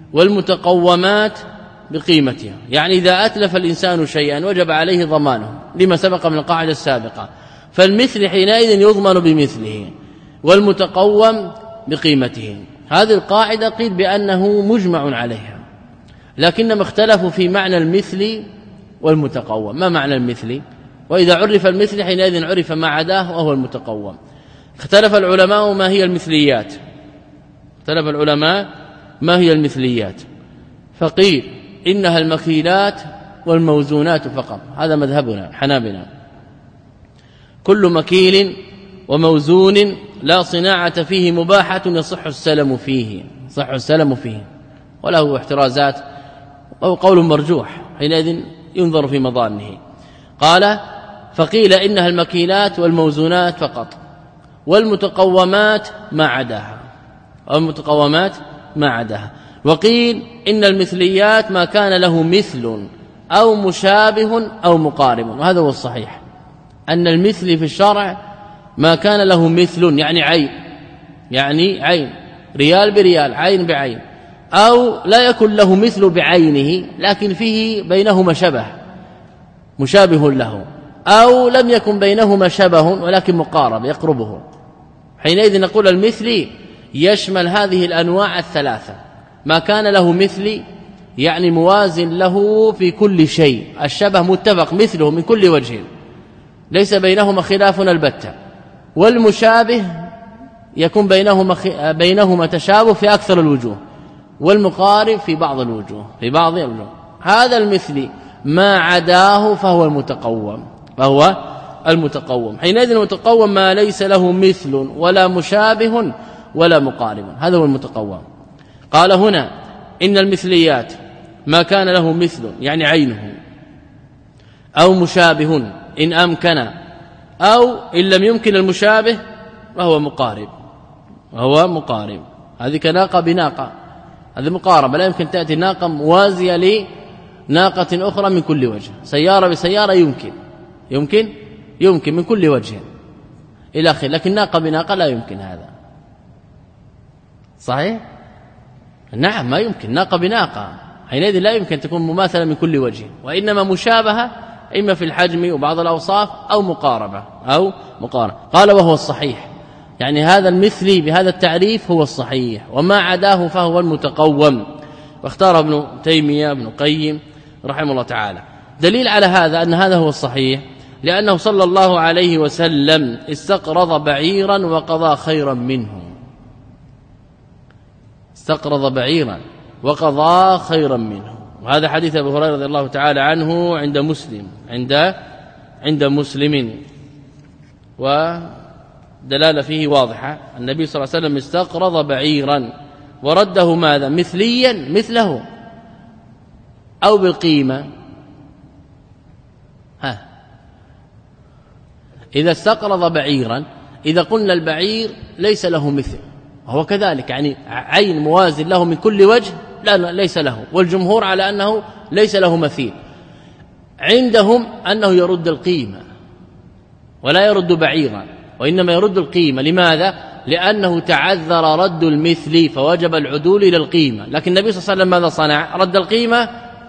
والمتقومات بقيمتها، يعني إذا أتلف الإنسان شيئا وجب عليه ضمانه لما سبق من القاعدة السابقة، فالمثل حينئذ يضمن بمثله والمتقوم بقيمته. هذه القاعدة قيل بأنه مجمع عليها، لكنما اختلفوا في معنى المثل والمتقوم. ما معنى المثل؟ وإذا عرف المثل حينئذ عرف ما عداه وهو المتقوم. اختلف العلماء ما هي المثليات، اختلف العلماء ما هي المثليات، فقيل إنها المكيلات والموزونات فقط، هذا مذهبنا حنابلة. كل مكيل وموزون لا صناعة فيه مباحة يصح السلم فيه، صح السلم فيه، وله احترازات وهو قول مرجوح، حينئذ ينظر في مظانه. قال فقيل إنها المكيلات والموزونات فقط، والمتقومات ما عداها، والمتقومات ما عداها. وقيل إن المثليات ما كان له مثل أو مشابه أو مقارب، وهذا هو الصحيح، أن المثل في الشرع ما كان له مثل يعني عين، يعني عين ريال بريال عين بعين، أو لا يكن له مثل بعينه لكن فيه بينهما شبه مشابه له، أو لم يكن بينهما شبه ولكن مقارب يقربه. حينئذ نقول المثل يشمل هذه الأنواع الثلاثة، ما كان له مثل يعني موازن له في كل شيء، الشبه متفق مثله من كل وجه ليس بينهما خلاف البتة، والمشابه يكون بينهما بينهما تشابه في أكثر الوجوه، والمقارب في بعض الوجوه في بعض الوجوه. هذا المثلي ما عداه فهو المتقوم فهو المتقوم حينئذ المتقوم ما ليس له مثل ولا مشابه ولا مقارب، هذا هو المتقوم. قال هنا إن المثليات ما كان له مثل يعني عينه، أو مشابه إن أمكن، أو إن لم يمكن المشابه وهو مقارب وهو مقارب. هذه كناقة بناقة، هذه مقاربة، لا يمكن تأتي ناقة موازية لناقة أخرى من كل وجه. سيارة بسيارة يمكن يمكن يمكن من كل وجه إلى آخره، لكن ناقة بناقة لا يمكن هذا. صحيح؟ نعم ما يمكن، ناقة بناقة حينئذ لا يمكن تكون مماثلة من كل وجه، وإنما مشابهة إما في الحجم وبعض الأوصاف أو مقاربة أو مقاربة. قال وهو الصحيح، يعني هذا المثلي بهذا التعريف هو الصحيح، وما عداه فهو المتقوم. واختار ابن تيمية ابن قيم رحمه الله تعالى. دليل على هذا أن هذا هو الصحيح لأنه صلى الله عليه وسلم استقرض بعيرا وقضى خيرا منه، استقرض بعيرا وقضى خيرا منه. وهذا حديث أبي هريرة رضي الله تعالى عنه عند مسلم عند عند مسلم، ودلالة فيه واضحة. النبي صلى الله عليه وسلم استقرض بعيرا ورده ماذا؟ مثليا مثله أو بالقيمة. ها إذا استقرض بعيرا، إذا قلنا البعير ليس له مثل وهو كذلك، يعني عين موازن له من كل وجه، لا, لا ليس له، والجمهور على أنه ليس له مثيل. عندهم أنه يرد القيمة ولا يرد بعيرا، وإنما يرد القيمة. لماذا؟ لأنه تعذر رد المثل فوجب العدول إلى القيمة. لكن النبي صلى الله عليه وسلم ماذا صنع؟ رد القيمة؟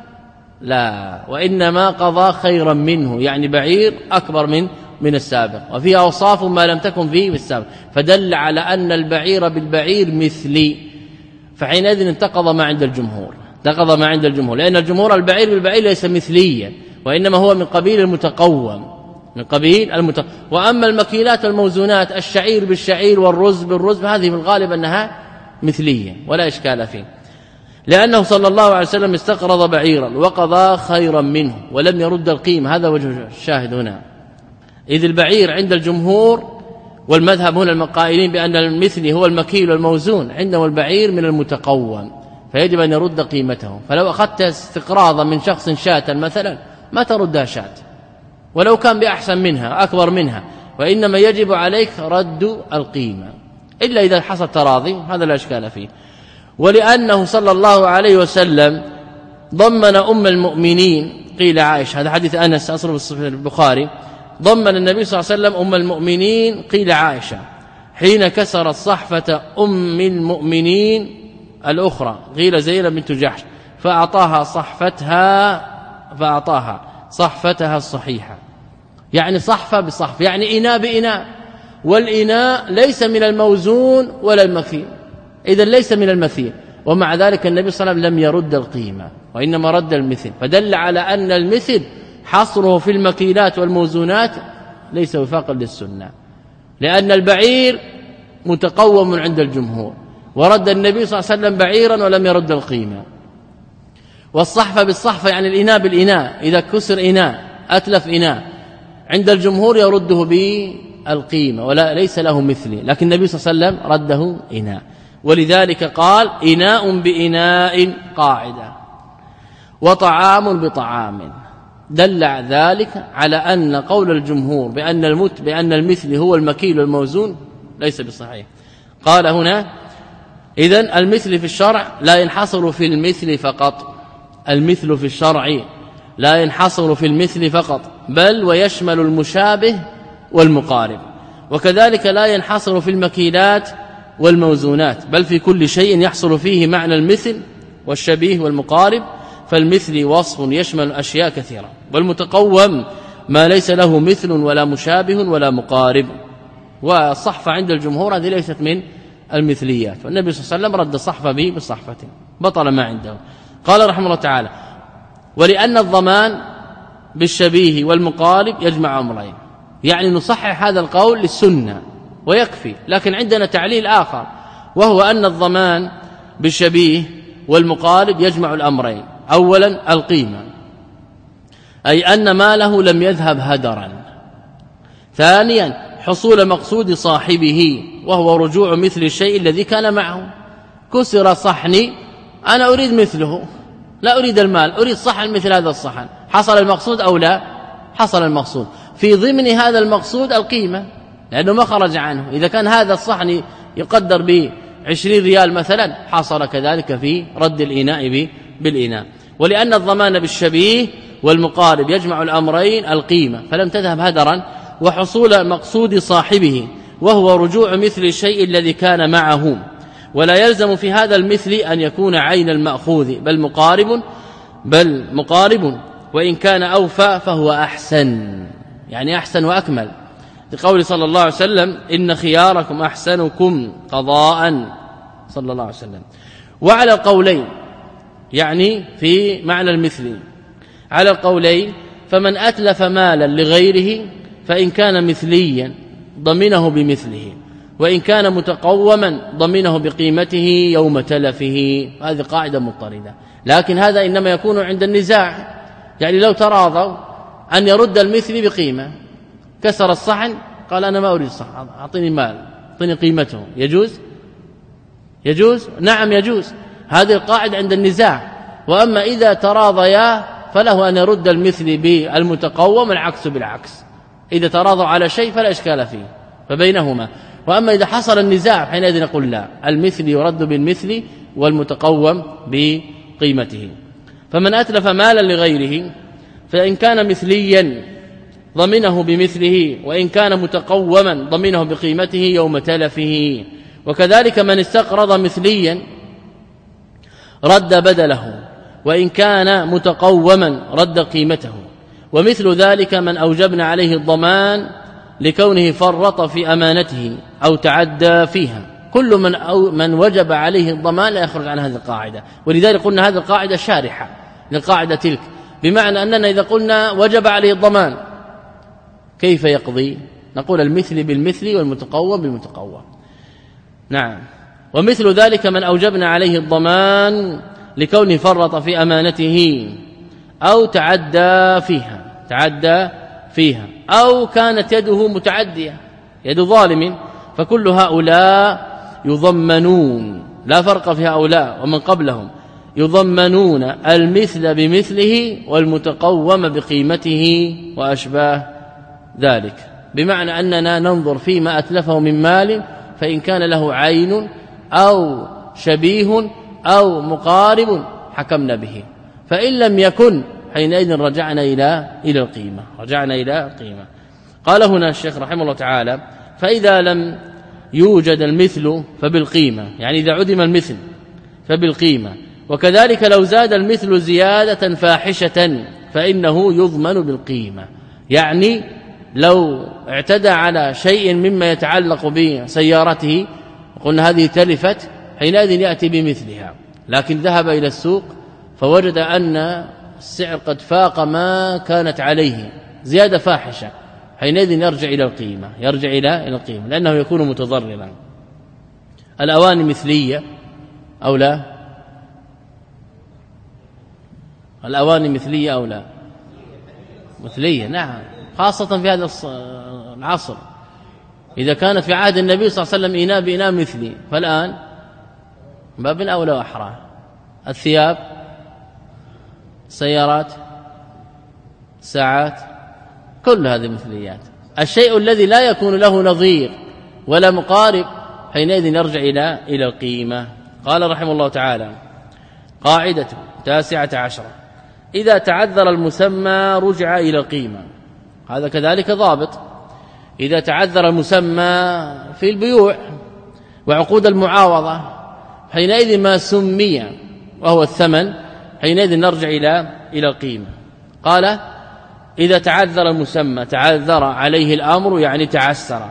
لا، وإنما قضى خيرا منه، يعني بعير أكبر من من السابق، وفيه أوصاف ما لم تكن فيه بالسابق، فدل على أن البعير بالبعير مثلي. فحينئذ انتقض ما عند الجمهور، انتقض ما عند الجمهور، لأن الجمهور البعير بالبعير ليس مثليا، وإنما هو من قبيل المتقوم، من قبيل المتقوم. وأما المكيلات والموزونات، الشعير بالشعير والرز بالرز، هذه من الغالب أنها مثلية ولا إشكال فيه، لأنه صلى الله عليه وسلم استقرض بعيرا وقضى خيرا منه ولم يرد القيمة. هذا وجه الشاهد هنا. إذ البعير عند الجمهور والمذهب هنا المقائلين بأن المثلي هو المكيل والموزون، عندهم البعير من المتقوم فيجب أن يرد قيمته. فلو أخذت استقراضا من شخص شاة مثلا ما تردها شاة ولو كان بأحسن منها أكبر منها، وإنما يجب عليك رد القيمة إلا إذا حصل تراضي، هذا لا إشكال فيه. ولأنه صلى الله عليه وسلم ضمن أم المؤمنين، قيل عائشة، هذا حديث أنس أصله في البخاري، ضمن النبي صلى الله عليه وسلم أم المؤمنين قيل عائشة حين كسرت صحفة أم المؤمنين الأخرى قيل زينب بنت جحش، فأعطاها صحفتها فأعطاها صحفتها الصحيحة، يعني صحفة بصحف، يعني إناء بإناء، والإناء ليس من الموزون ولا المكيل، إذا ليس من المثيل. ومع ذلك النبي صلى الله عليه وسلم لم يرد القيمة وإنما رد المثل، فدل على أن المثل حصره في المكيلات والموزونات ليس وفاقا للسنة، لأن البعير متقوم عند الجمهور، ورد النبي صلى الله عليه وسلم بعيرا ولم يرد القيمة. والصحفة بالصحفة يعني الإناء بالإناء، إذا كسر إناء أتلف إناء عند الجمهور يرده بالقيمة ولا ليس له مثله، لكن النبي صلى الله عليه وسلم رده إناء، ولذلك قال إناء بإناء قاعدة وطعام بطعام. دل ذلك على أن قول الجمهور بأن المت بأن المثل هو المكيل والموزون ليس بصحيح. قال هنا إذن المثل في الشرع لا ينحصر في المثل فقط، المثل في الشرع لا ينحصر في المثل فقط، بل ويشمل المشابه والمقارب، وكذلك لا ينحصر في المكيلات والموزونات، بل في كل شيء يحصل فيه معنى المثل والشبيه والمقارب. فالمثل وصف يشمل أشياء كثيرة، والمتقوم ما ليس له مثل ولا مشابه ولا مقارب. والصحفة عند الجمهور هذه ليست من المثليات، والنبي صلى الله عليه وسلم رد صحفة به بالصحفة، بطل ما عنده. قال رحمه الله تعالى: ولأن الضمان بالشبيه والمقارب يجمع أمرين. يعني نصحح هذا القول للسنة ويكفي، لكن عندنا تعليل آخر، وهو أن الضمان بالشبيه والمقارب يجمع الأمرين. أولا القيمة، أي أن ماله لم يذهب هدرا. ثانيا حصول مقصود صاحبه، وهو رجوع مثل الشيء الذي كان معه. كسر صحني، أنا أريد مثله، لا أريد المال، أريد صحن مثل هذا الصحن. حصل المقصود أو لا؟ حصل المقصود. في ضمن هذا المقصود القيمة، لأنه ما خرج عنه. إذا كان هذا الصحن يقدر بعشرين ريال مثلا، حصل كذلك في رد الإناء بالإناء. ولأن الضمان بالشبيه والمقارب يجمع الأمرين القيمة، فلم تذهب هدرا، وحصول مقصود صاحبه، وهو رجوع مثل الشيء الذي كان معه. ولا يلزم في هذا المثل أن يكون عين المأخوذ، بل مقارب بل مقارب وإن كان أوفى فهو أحسن، يعني أحسن وأكمل، لقول صلى الله عليه وسلم: إن خياركم أحسنكم قضاء، صلى الله عليه وسلم. وعلى القولين، يعني في معنى المثل، على القولين: فمن أتلف مالا لغيره فإن كان مثليا ضمنه بمثله، وإن كان متقوما ضمنه بقيمته يوم تلفه. هذه قاعدة مضطردة، لكن هذا إنما يكون عند النزاع. يعني لو تراضوا أن يرد المثل بقيمة، كسر الصحن، قال أنا ما أريد الصحن، أعطيني مال، أعطيني قيمته، يجوز؟ يجوز؟ نعم يجوز. هذه القاعدة عند النزاع. وأما إذا تراضيا فله أن يرد المثل بالمتقوم، العكس بالعكس. إذا تراضوا على شيء فلا إشكال فيه، فبينهما. وأما إذا حصل النزاع حينئذ نقول لا، المثل يرد بالمثل والمتقوم بقيمته. فمن أتلف مالا لغيره فإن كان مثليا ضمنه بمثله، وإن كان متقوما ضمنه بقيمته يوم تلفه. وكذلك من استقرض مثليا رد بدله، وإن كان متقوما رد قيمته. ومثل ذلك من أوجبنا عليه الضمان لكونه فرط في أمانته أو تعدى فيها. كل من أو من وجب عليه الضمان لا يخرج عن هذه القاعدة. ولذلك قلنا هذه القاعدة شارحة للقاعدة تلك، بمعنى أننا إذا قلنا وجب عليه الضمان كيف يقضي؟ نقول المثل بالمثل والمتقوم بالمتقوم. نعم. ومثل ذلك من أوجبنا عليه الضمان لكونه فرط في أمانته أو تعدى فيها تعدى فيها أو كانت يده متعدية، يد ظالم، فكل هؤلاء يضمنون، لا فرق في هؤلاء ومن قبلهم، يضمنون المثل بمثله والمتقوم بقيمته وأشباه ذلك. بمعنى أننا ننظر فيما أتلفه من مال، فإن كان له عين أو شبيه أو مقارب حكمنا به، فإن لم يكن حينئذ رجعنا إلى إلى القيمة رجعنا إلى القيمة. قال هنا الشيخ رحمه الله تعالى: فإذا لم يوجد المثل فبالقيمة، يعني إذا عدم المثل فبالقيمة. وكذلك لو زاد المثل زيادة فاحشة فإنه يضمن بالقيمة. يعني لو اعتدى على شيء مما يتعلق بسيارته وقلنا هذه تلفت، حينئذ يأتي بمثلها، لكن ذهب إلى السوق فوجد أن السعر قد فاق ما كانت عليه زيادة فاحشة، حينئذ يرجع إلى القيمة يرجع إلى القيمة لأنه يكون متضررا. الأواني مثلية أو لا؟ الأواني مثلية أو لا؟ مثلية، نعم، خاصة في هذا العصر. إذا كانت في عهد النبي صلى الله عليه وسلم إناء بإناء مثلي، فالآن باب أولى وأحرى. الثياب، السيارات، الساعات، كل هذه مثليات. الشيء الذي لا يكون له نظير ولا مقارب حينئذ يرجع إلى إلى القيمة. قال رحمه الله تعالى: قاعدة تاسعة عشرة: إذا تعذر المسمى رجع إلى القيمة. هذا كذلك ضابط. إذا تعذر المسمى في البيوع وعقود المعاوضة حينئذ ما سمي وهو الثمن حينئذ نرجع إلى إلى القيمة. قال: إذا تعذر المسمى، تعذر عليه الأمر يعني تعسر،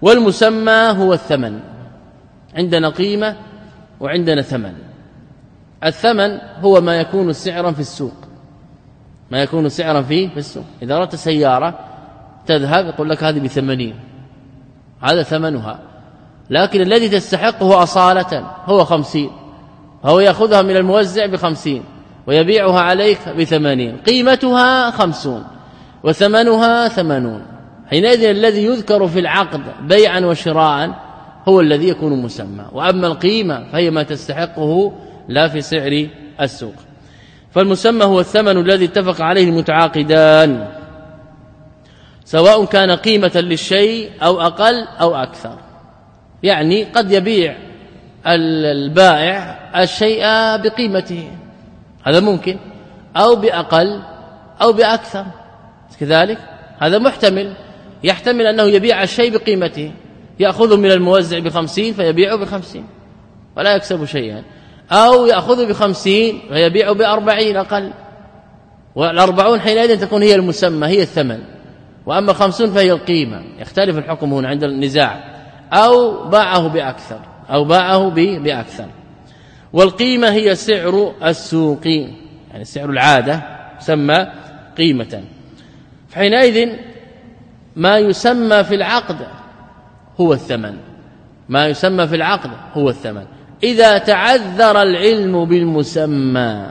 والمسمى هو الثمن، عندنا قيمة وعندنا ثمن. الثمن هو ما يكون سعرا في السوق، ما يكون سعرا فيه في السوق. إذا أردت سيارة تذهب يقول لك هذه بثمانين، هذا ثمنها، لكن الذي تستحقه أصالة هو خمسين، هو يأخذها من الموزع بخمسين ويبيعها عليك بثمانين، قيمتها خمسون وثمنها ثمانون. حينئذ الذي يذكر في العقد بيعا وشراء هو الذي يكون مسمى، وأما القيمة فهي ما تستحقه لا في سعر السوق. فالمسمى هو الثمن الذي اتفق عليه المتعاقدان، سواء كان قيمة للشيء أو أقل أو أكثر. يعني قد يبيع البائع الشيء بقيمته، هذا ممكن، أو بأقل أو بأكثر كذلك، هذا محتمل. يحتمل أنه يبيع الشيء بقيمته، يأخذه من الموزع بخمسين فيبيعه بخمسين ولا يكسب شيئا، أو يأخذه بخمسين فيبيعه بأربعين أقل، والأربعون حينئذ تكون هي المسمى، هي الثمن، وأما الخمسون فهي القيمة. يختلف الحكم هنا عند النزاع. أو باعه بأكثر أو باعه بأكثر. والقيمة هي سعر السوق، يعني سعر العادة يسمى قيمة. فحينئذ ما يسمى في العقد هو الثمن، ما يسمى في العقد هو الثمن. إذا تعذر العلم بالمسمى،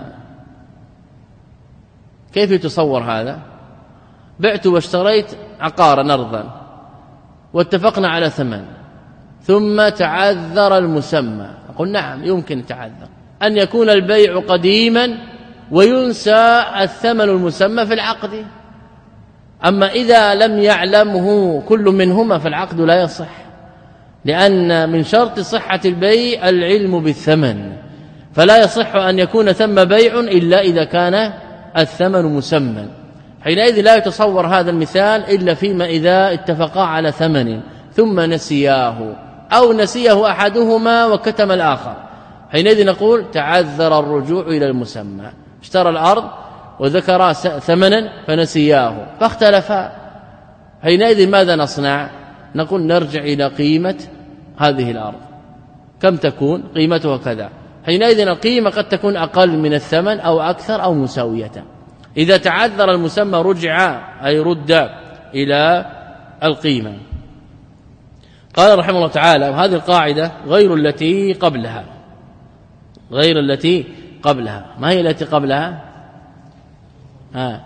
كيف يتصور هذا؟ بعت واشتريت عقارا أرضا واتفقنا على ثمن، ثم تعذر المسمى. أقول نعم يمكن يتعذر أن يكون البيع قديما وينسى الثمن المسمى في العقد. أما إذا لم يعلمه كل منهما فالعقد لا يصح، لأن من شرط صحة البيع العلم بالثمن، فلا يصح أن يكون ثم بيع إلا إذا كان الثمن مسمى. حينئذ لا يتصور هذا المثال إلا فيما إذا اتفقا على ثمن ثم نسياه، أو نسيه أحدهما وكتم الآخر، حينئذ نقول تعذر الرجوع إلى المسمى. اشترى الأرض وذكر ثمنا فنسياه فاختلفا، حينئذ ماذا نصنع؟ نقول نرجع إلى قيمة هذه الأرض، كم تكون قيمتها كذا. حينئذ القيمة قد تكون أقل من الثمن أو أكثر أو مساوية. إذا تعذر المسمى رجع أي رد إلى القيمة. قال رحمه الله تعالى: وهذه القاعدة غير التي قبلها، غير التي قبلها. ما هي التي قبلها؟ ها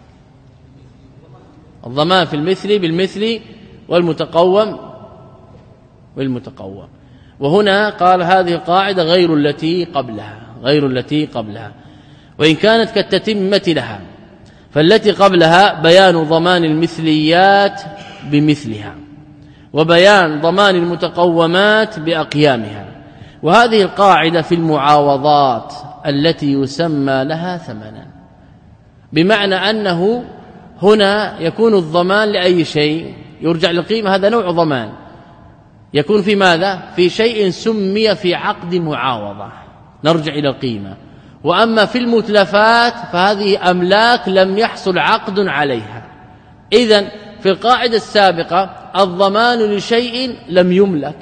الضمان في المثل بالمثل والمتقوم بالمتقوم. وهنا قال هذه القاعدة غير التي قبلها، غير التي قبلها، وإن كانت كالتتمة لها، فالتي قبلها بيان ضمان المثليات بمثلها، وبيان ضمان المتقومات بأقيامها. وهذه القاعدة في المعاوضات التي يسمى لها ثمنا، بمعنى أنه هنا يكون الضمان لأي شيء يرجع للقيمة، هذا نوع ضمان يكون في ماذا؟ في شيء سمي في عقد معاوضة نرجع إلى القيمة. وأما في المتلفات فهذه أملاك لم يحصل عقد عليها. إذن في القاعدة السابقة الضمان لشيء لم يملك،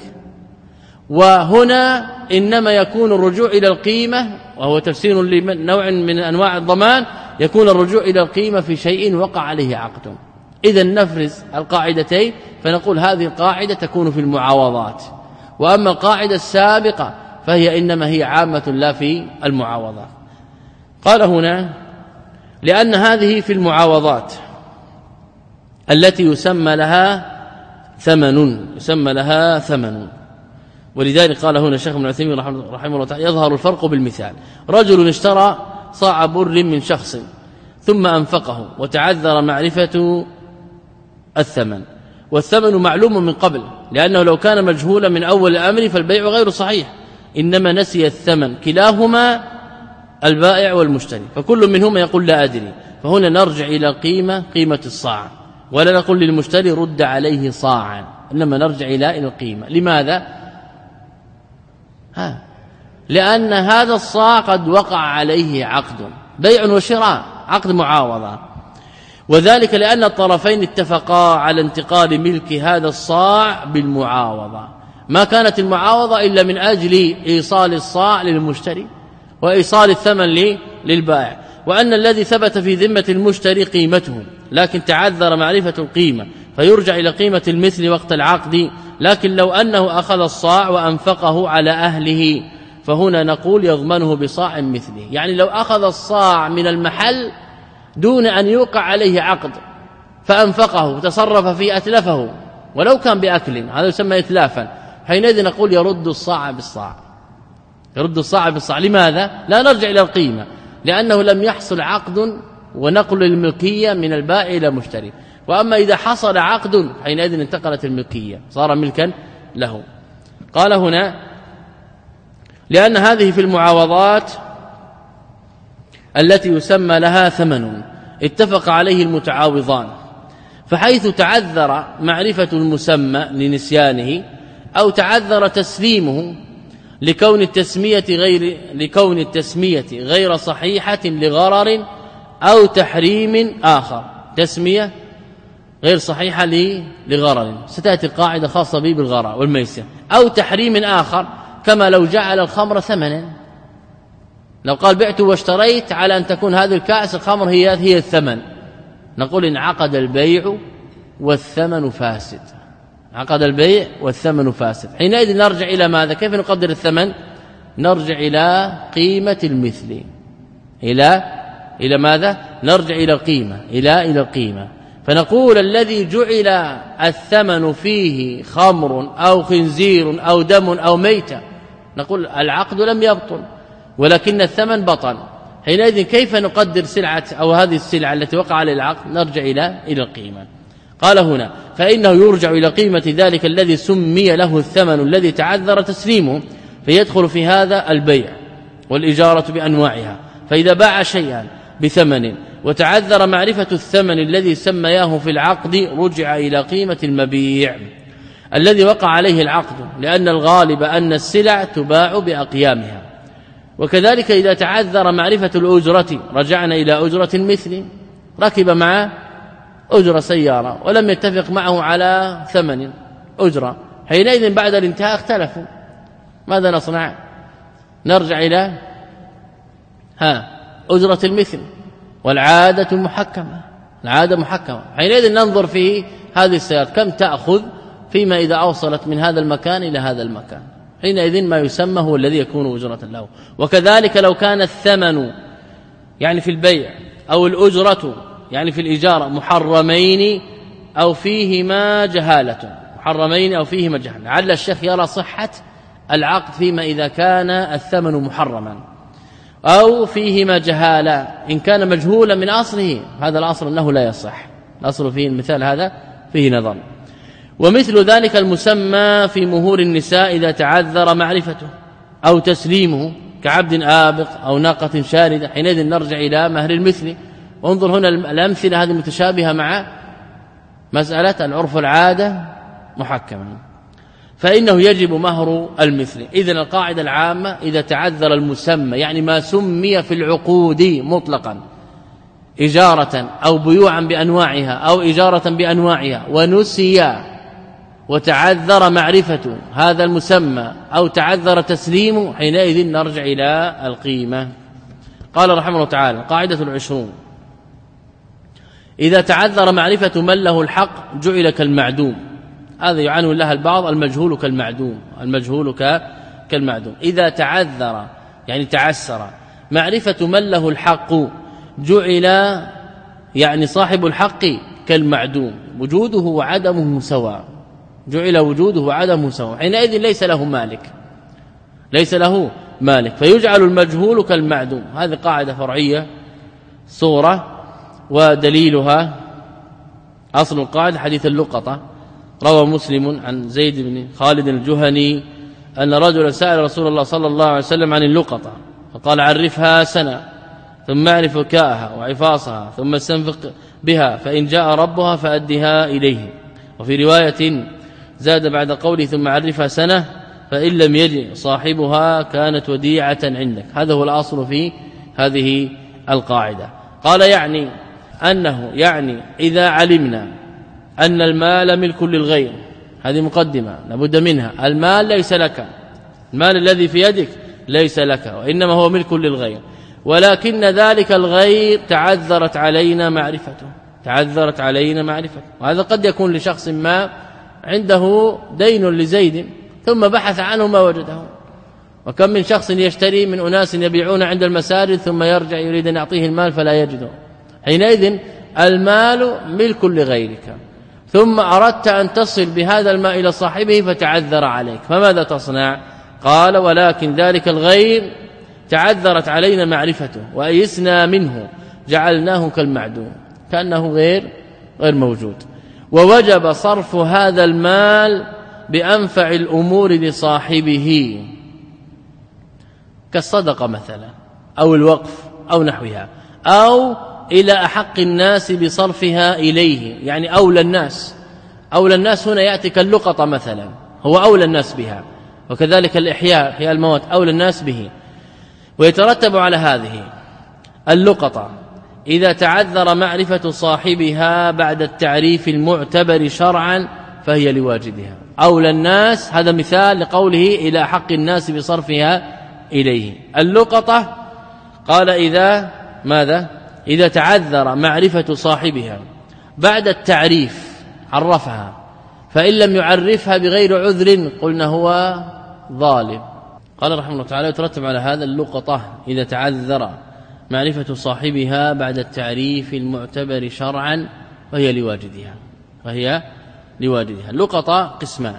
وهنا إنما يكون الرجوع إلى القيمة، وهو تفسير لنوع من أنواع الضمان، يكون الرجوع إلى القيمة في شيء وقع عليه عقد. إذن نفرز القاعدتين فنقول هذه القاعدة تكون في المعاوضات، وأما القاعدة السابقة فهي إنما هي عامة لا في المعاوضات. قال هنا: لأن هذه في المعاوضات التي يسمى لها ثمن، يسمى لها ثمن. ولذلك قال هنا الشيخ ابن عثيمين رحمه الله تعالى: يظهر الفرق بالمثال. رجل اشترى صاع بر من شخص ثم أنفقه وتعذر معرفة الثمن، والثمن معلوم من قبل، لأنه لو كان مجهولا من أول الأمر فالبيع غير صحيح، إنما نسي الثمن كلاهما البائع والمشتري، فكل منهما يقول لا أدري. فهنا نرجع إلى قيمة قيمة الصاع، ولا نقول للمشتري رد عليه صاعا، إنما نرجع إلى القيمة. لماذا؟ ها لأن هذا الصاع قد وقع عليه عقد بيع وشراء، عقد معاوضة، وذلك لأن الطرفين اتفقا على انتقال ملك هذا الصاع بالمعاوضة. ما كانت المعاوضة إلا من أجل إيصال الصاع للمشتري، وإيصال الثمن للبائع، وأن الذي ثبت في ذمة المشتري قيمته لكن تعذر معرفة القيمة فيرجع إلى قيمة المثل وقت العقد، لكن لو أنه أخذ الصاع وأنفقه على أهله فهنا نقول يضمنه بصاع مثله. يعني لو أخذ الصاع من المحل دون أن يوقع عليه عقد فأنفقه وتصرف فيه أتلفه ولو كان بأكل، هذا يسمى إتلافا، حينئذ نقول يرد الصاع بالصاع، يرد الصاع بالصاع. لماذا؟ لا نرجع إلى القيمة، لأنه لم يحصل عقد ونقل الملكية من البائع إلى المشتري. وأما إذا حصل عقد حينئذ انتقلت الملكية صار ملكا له. قال هنا لأن هذه في المعاوضات التي يسمى لها ثمن اتفق عليه المتعاوضان، فحيث تعذر معرفة المسمى لنسيانه أو تعذر تسليمه لكون التسمية غير لكون التسمية غير صحيحة لغرر أو تحريم آخر، تسمية غير صحيحة لغرر، ستأتي القاعدة خاصة به بالغرر والميسر، أو تحريم آخر كما لو جعل الخمر ثمنا، لو قال بعت واشتريت على أن تكون هذه الكأس الخمر هي هي الثمن، نقول انعقد البيع والثمن فاسد، عقد البيع والثمن فاسد. حينئذ نرجع إلى ماذا؟ كيف نقدر الثمن؟ نرجع إلى قيمة المثل، إلى إلى ماذا؟ نرجع إلى القيمة، إلى إلى القيمة. فنقول الذي جعل الثمن فيه خمر أو خنزير أو دم أو ميتة، نقول العقد لم يبطل ولكن الثمن بطل. حينئذ كيف نقدر سلعة أو هذه السلعة التي وقع على العقد؟ نرجع إلى إلى القيمة. قال هنا فإنه يرجع إلى قيمة ذلك الذي سمي له الثمن الذي تعذر تسليمه، فيدخل في هذا البيع والإجارة بأنواعها. فإذا باع شيئا بثمن وتعذر معرفة الثمن الذي سمياه في العقد رجع إلى قيمة المبيع الذي وقع عليه العقد، لأن الغالب أن السلع تباع بأقيامها. وكذلك إذا تعذر معرفة الأجرة رجعنا إلى أجرة المثل، ركب مع أجرة سيارة ولم يتفق معه على ثمن أجرة، حينئذ بعد الانتهاء اختلفوا، ماذا نصنع؟ نرجع إلى ها أجرة المثل، والعادة محكمة، العادة محكمة. حينئذ ننظر في هذه السيارة كم تأخذ فيما إذا أوصلت من هذا المكان إلى هذا المكان، حينئذ ما يسمى هو الذي يكون أجرة له. وكذلك لو كان الثمن يعني في البيع أو الأجرة يعني في الإجارة محرمين أو فيهما جهالة، محرمين أو فيهما جهالة، لعل الشيخ يرى صحة العقد فيما إذا كان الثمن محرما أو فيهما جهالة. إن كان مجهولا من أصله هذا الأصل أنه لا يصح، الأصل فيه المثال هذا فيه نظر. ومثل ذلك المسمى في مهور النساء إذا تعذر معرفته أو تسليمه كعبد آبق أو ناقة شاردة، حينئذ نرجع إلى مهر المثل. وانظر هنا الأمثلة هذه متشابهة مع مسألة العرف العادة محكمة، فإنه يجب مهر المثل. إذن القاعدة العامة إذا تعذر المسمى يعني ما سمي في العقود مطلقا إجارة أو بيوعا بأنواعها أو إجارة بأنواعها ونسي وتعذر معرفة هذا المسمى أو تعذر تسليمه، حينئذ نرجع إلى القيمة. قال رحمه الله تعالى قاعدة العشرون إذا تعذر معرفة من له الحق جعل كالمعدوم، هذا يعنون لها البعض المجهول كالمعدوم، المجهول كالمعدوم. إذا تعذر يعني تعسر معرفة من له الحق جعل يعني صاحب الحق كالمعدوم، وجوده وعدمه سواء، جعل وجوده وعدمه سواء، حينئذ ليس له مالك، ليس له مالك، فيجعل المجهول كالمعدوم. هذه قاعدة فرعية صورة، ودليلها أصل القاعدة حديث اللقطة، روى مسلم عن زيد بن خالد الجهني أن رجلا سأل رسول الله صلى الله عليه وسلم عن اللقطة فقال عرفها سنة ثم اعرف وكاءها وعفاصها ثم استنفق بها فإن جاء ربها فأدها إليه. وفي رواية زاد بعد قوله ثم عرفها سنة فإن لم يجئ صاحبها كانت وديعة عندك. هذا هو الأصل في هذه القاعدة. قال يعني أنه يعني إذا علمنا أن المال ملك للغير، هذه مقدمة لابد منها، المال ليس لك، المال الذي في يدك ليس لك وإنما هو ملك للغير، ولكن ذلك الغير تعذرت علينا معرفته تعذرت علينا معرفته وهذا قد يكون لشخص ما عنده دين لزيد ثم بحث عنه ما وجده، وكم من شخص يشتري من أناس يبيعون عند المساجد ثم يرجع يريد أن يعطيه المال فلا يجده، حينئذ المال ملك لغيرك، ثم أردت أن تصل بهذا المال إلى صاحبه فتعذر عليك، فماذا تصنع؟ قال ولكن ذلك الغير تعذرت علينا معرفته وأيسنا منه جعلناه كالمعدوم كأنه غير غير موجود، ووجب صرف هذا المال بأنفع الأمور لصاحبه كالصدقة مثلا أو الوقف أو نحوها، أو إلى أحق الناس بصرفها إليه، يعني أولى الناس أولى الناس هنا يأتي كاللقطة مثلا هو أولى الناس بها، وكذلك الإحياء إحياء الموت أولى الناس به. ويترتب على هذه اللقطة إذا تعذر معرفة صاحبها بعد التعريف المعتبر شرعا فهي لواجدها أولى الناس، هذا مثال لقوله إلى حق الناس بصرفها إليه. اللقطة قال إذا ماذا؟ إذا تعذر معرفة صاحبها بعد التعريف عرفها، فإن لم يعرفها بغير عذر قلنا هو ظالم. قال رحمه الله تعالى يترتب على هذا اللقطة إذا تعذر معرفة صاحبها بعد التعريف المعتبر شرعا فهي لواجدها فهي لواجدها. اللقطة قسمان: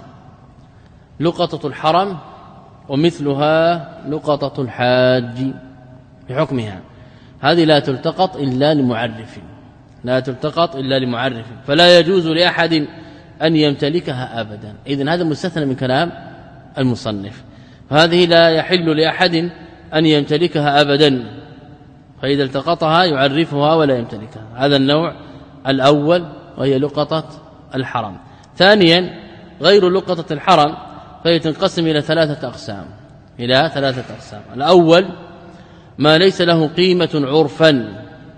لقطة الحرم ومثلها لقطة الحاج بحكمها، هذه لا تلتقط إلا لمعرف لا تلتقط إلا لمعرف فلا يجوز لأحد أن يمتلكها أبدا. إذن هذا مستثنى من كلام المصنف، هذه لا يحل لأحد أن يمتلكها أبدا، فإذا التقطها يعرفها ولا يمتلكها. هذا النوع الأول وهي لقطة الحرم. ثانيا غير لقطة الحرم فهي تنقسم إلى ثلاثة أقسام إلى ثلاثة أقسام. الأول ما ليس له قيمة عرفا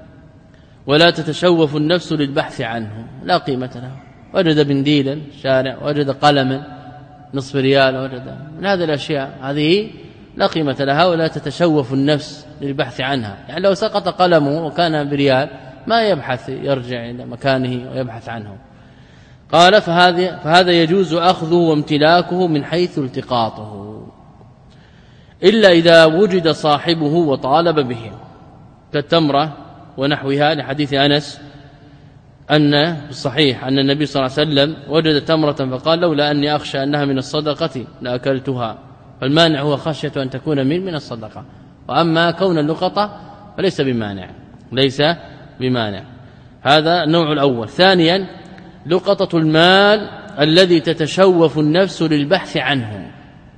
ولا تتشوف النفس للبحث عنه، لا قيمة له، وجد بنديلا شارع، وجد قلما نصف ريال، وجد من هذه الأشياء هذه لا قيمة لها ولا تتشوف النفس للبحث عنها، يعني لو سقط قلمه وكان بريال ما يبحث يرجع إلى مكانه ويبحث عنه. قال فهذا فهذا يجوز أخذه وامتلاكه من حيث التقاطه، إلا إذا وجد صاحبه وطالب به كالتمرة ونحوها، لحديث أنس أن في الصحيح أن النبي صلى الله عليه وسلم وجد تمرة فقال لولا أني أخشى أنها من الصدقة لأكلتها، فالمانع هو خشية أن تكون من من الصدقة، وأما كون اللقطة فليس بمانع ليس بمانع. هذا النوع الأول. ثانيا لقطة المال الذي تتشوف النفس للبحث عنه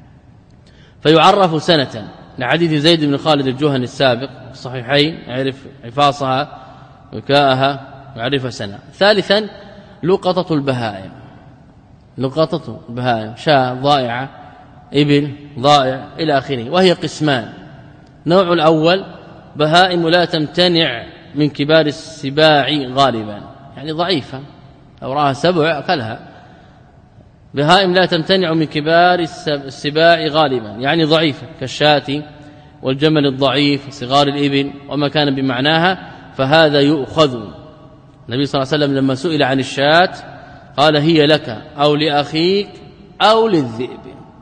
فيعرف سنة، لحديث زيد بن خالد الجهني السابق في الصحيحين يعرف عفاصها وكاءها يعرف سنة. ثالثا لقطة البهائم لقطة البهائم شاة ضائعة إبل ضائع إلى آخره، وهي قسمان: نوع الأول بهائم لا تمتنع من كبار السباع غالبا، يعني ضعيفة لو رأها سبع أكلها، بهائم لا تمتنع من كبار السباع غالبا يعني ضعيفة كالشاة والجمل الضعيف صغار الإبل وما كان بمعناها، فهذا يؤخذ. النبي صلى الله عليه وسلم لما سئل عن الشاة قال هي لك أو لأخيك أو للذئب،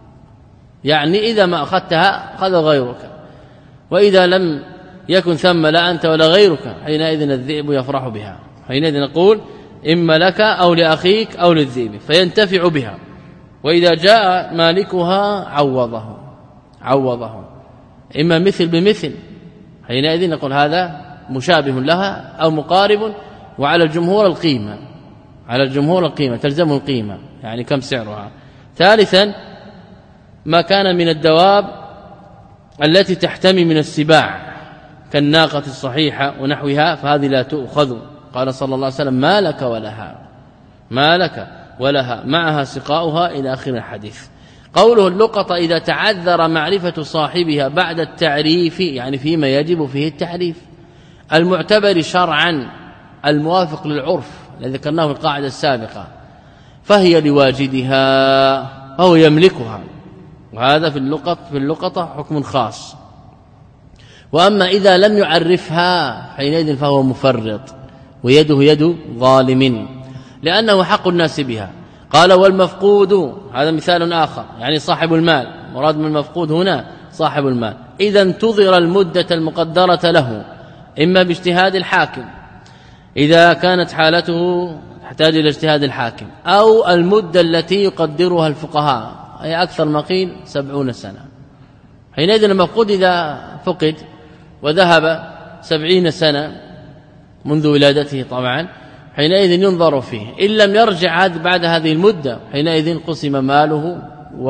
يعني إذا ما أخذتها أخذ غيرك، وإذا لم يكن ثم لا أنت ولا غيرك حينئذ الذئب يفرح بها، حينئذ نقول إما لك أو لأخيك أو للذئب فينتفع بها، وإذا جاء مالكها عوضه عوضه إما مثل بمثل، حينئذ نقول هذا مشابه لها أو مقارب، وعلى الجمهور القيمة على الجمهور القيمة تلزمه القيمة، يعني كم سعرها. ثالثا ما كان من الدواب التي تحتمي من السباع كالناقة الصحيحة ونحوها فهذه لا تؤخذ. قال صلى الله عليه وسلم ما لك ولها ما لك ولها معها سقاؤها إلى آخر الحديث. قوله اللقطة إذا تعذر معرفة صاحبها بعد التعريف، يعني فيما يجب فيه التعريف المعتبر شرعا الموافق للعرف الذي ذكرناه في القاعدة السابقة، فهي لواجدها فهو يملكها وهذا في اللقط في اللقطة حكم خاص. وأما إذا لم يعرفها حينئذ فهو مفرط ويده يد ظالم لأنه حق الناس بها. قال والمفقود هذا مثال آخر يعني صاحب المال، مراد من المفقود هنا صاحب المال. إذا انتظر المدة المقدرة له إما باجتهاد الحاكم إذا كانت حالته تحتاج إلى اجتهاد الحاكم، أو المدة التي يقدرها الفقهاء هي أكثر ما قيل سبعون سنة. حينئذ المفقود إذا فقد وذهب سبعين سنة منذ ولادته طبعا حينئذ ينظر فيه، إن لم يرجع بعد هذه المدة حينئذ قسم ماله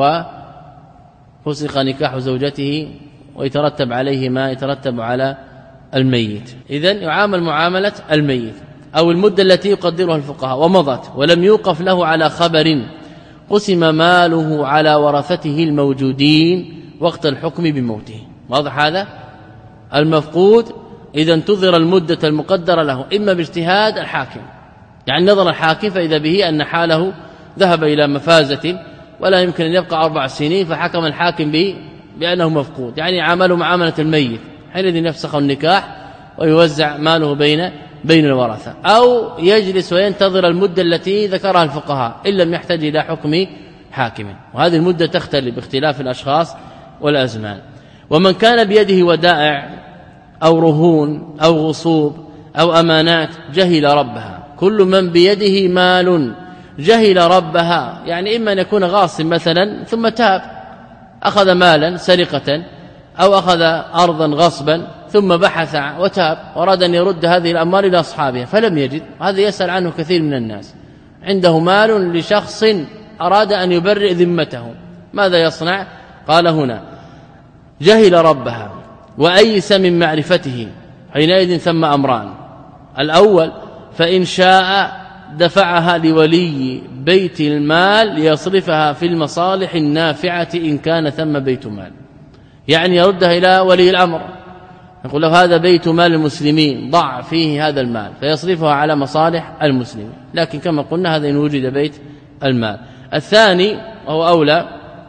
وفسخ نكاح زوجته ويترتب عليه ما يترتب على الميت. إذن يعامل معاملة الميت أو المدة التي يقدرها الفقهاء ومضت ولم يوقف له على خبر قسم ماله على ورثته الموجودين وقت الحكم بموته. واضح هذا؟ المفقود إذا انتظر المدة المقدرة له إما باجتهاد الحاكم يعني نظر الحاكم فإذا به أن حاله ذهب إلى مفازة ولا يمكن أن يبقى أربع سنين فحكم الحاكم به بأنه مفقود يعني عامله معاملة الميت، حينئذ يفسخ النكاح ويوزع ماله بين بين الورثة، أو يجلس وينتظر المدة التي ذكرها الفقهاء إن لم يحتاج إلى حكم حاكم، وهذه المدة تختلف باختلاف الأشخاص والأزمان. ومن كان بيده ودائع أو رهون أو غصوب أو أمانات جهل ربها. كل من بيده مال جهل ربها يعني إما أن يكون غاصب مثلا ثم تاب أخذ مالا سرقة أو أخذ أرضا غصبا ثم بحث وتاب وأراد أن يرد هذه الأموال إلى أصحابها فلم يجد. هذا يسأل عنه كثير من الناس، عنده مال لشخص أراد أن يبرئ ذمته ماذا يصنع؟ قال هنا جهل ربها وأيس من معرفته. حينئذ ثم أمران: الأول فإن شاء دفعها لولي بيت المال ليصرفها في المصالح النافعة إن كان ثم بيت مال، يعني يردها إلى ولي الأمر يقول له هذا بيت مال المسلمين ضع فيه هذا المال فيصرفها على مصالح المسلمين، لكن كما قلنا هذا إن وجد بيت المال. الثاني وهو أولى: